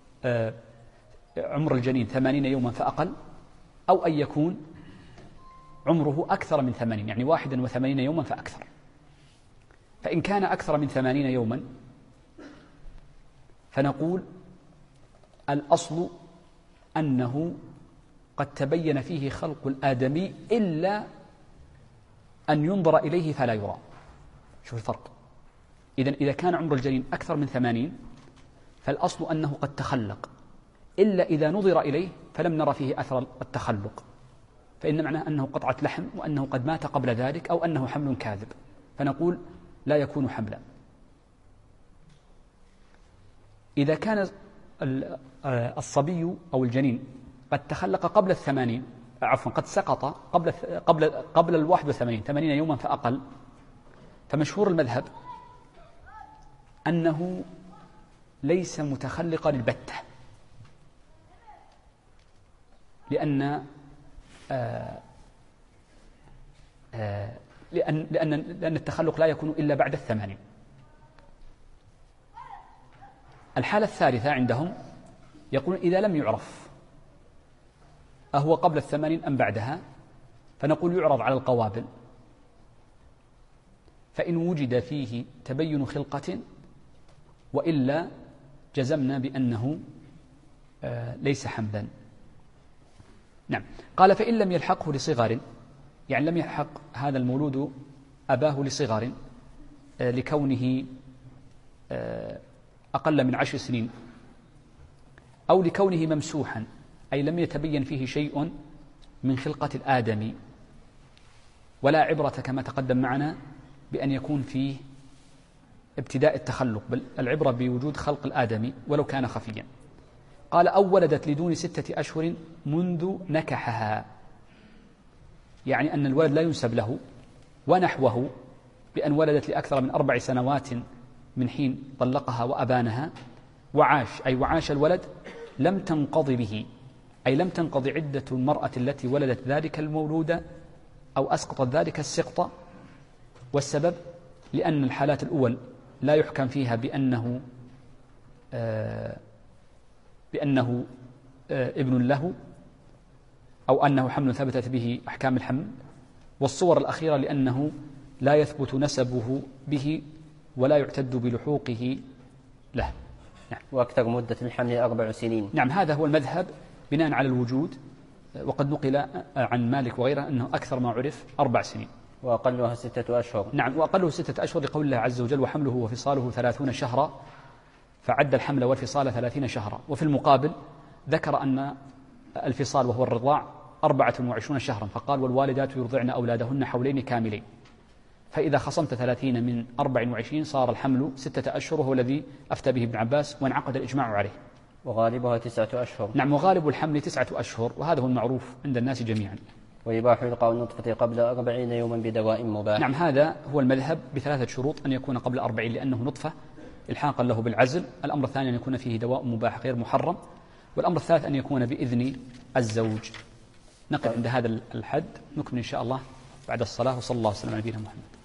عمر الجنين 80 يوما فأقل، أو أن يكون عمره أكثر من 80، يعني 81 يوما فأكثر. فإن كان أكثر من 80 يوما فنقول الأصل أنه قد تبين فيه خلق الآدمي إلا أن ينظر إليه فلا يرى. شوف الفرق. إذا كان عمر الجنين أكثر من 80 فالأصل أنه قد تخلق، إلا إذا نظر إليه فلم نرى فيه أثر التخلق، فإن معناه أنه قطعة لحم وأنه قد مات قبل ذلك أو أنه حمل كاذب، فنقول لا يكون حملا. إذا كان الصبي أو الجنين قد تخلق قبل 80، عفوا قد سقط قبل 81 80 يوما فأقل، فمشهور المذهب أنه ليس متخلقا البتة، لأن التخلق لا يكون إلا بعد 80. الحالة الثالثة عندهم يقولون إذا لم يعرف أهو قبل 80 أم بعدها، فنقول يعرض على القوابل، فإن وجد فيه تبين خلقة وإلا جزمنا بأنه ليس حملا. نعم. قال فإن لم يلحقه لصغر، يعني لم يلحق هذا المولود أباه لصغر لكونه أقل من 10 سنين، أو لكونه ممسوحا أي لم يتبين فيه شيء من خلقة الآدمي، ولا عبرة كما تقدم معنا بأن يكون فيه ابتداء التخلق، بل العبرة بوجود خلق الآدمي ولو كان خفيا. قال أو ولدت لدون 6 أشهر منذ نكحها، يعني أن الولد لا ينسب له، ونحوه بأن ولدت لأكثر من 4 سنوات من حين طلقها وأبانها، وعاش أي وعاش الولد لم تنقض به، أي لم تنقضي عدة المرأة التي ولدت ذلك المولود أو أسقطت ذلك السقط. والسبب لأن الحالات الأول لا يحكم فيها بأنه ابن له أو أنه حمل ثبتت به أحكام الحمل، والصور الأخيرة لأنه لا يثبت نسبه به ولا يعتد بلحوقه له. نعم. وأكثر مدة الحمل 4 سنين. نعم، هذا هو المذهب بناء على الوجود، وقد نقل عن مالك وغيره أنه أكثر ما عرف 4 سنين. وأقلها 6 أشهر. نعم، وأقله 6 أشهر لقول الله عز وجل: وحمله وفصاله 30 شهرا، فعد الحمل والفصال 30 شهرا. وفي المقابل ذكر أن الفصال وهو الرضاع 24 شهرا، فقال: والوالدات يرضعن أولادهن حولين كاملين. فإذا خصمت 30 من 24 صار الحمل 6 أشهر، وهو الذي أفتى به ابن عباس وانعقد الإجماع عليه. وغالبها 9 أشهر. نعم، وغالب الحمل 9 أشهر، وهذا هو المعروف عند الناس جميعا. ويباح إلقاء النطفة قبل 40 يوما بدواء مباح. نعم، هذا هو المذهب ب3 شروط: أن يكون قبل 40 لأنه نطفة إلحاقا له بالعزل، الأمر الثاني أن يكون فيه دواء مباح غير محرم، والأمر الثالث أن يكون بإذن الزوج. نقف عند هذا الحد، نكمل إن شاء الله بعد الصلاة، وصلى الله وسلم على نبينا محمد.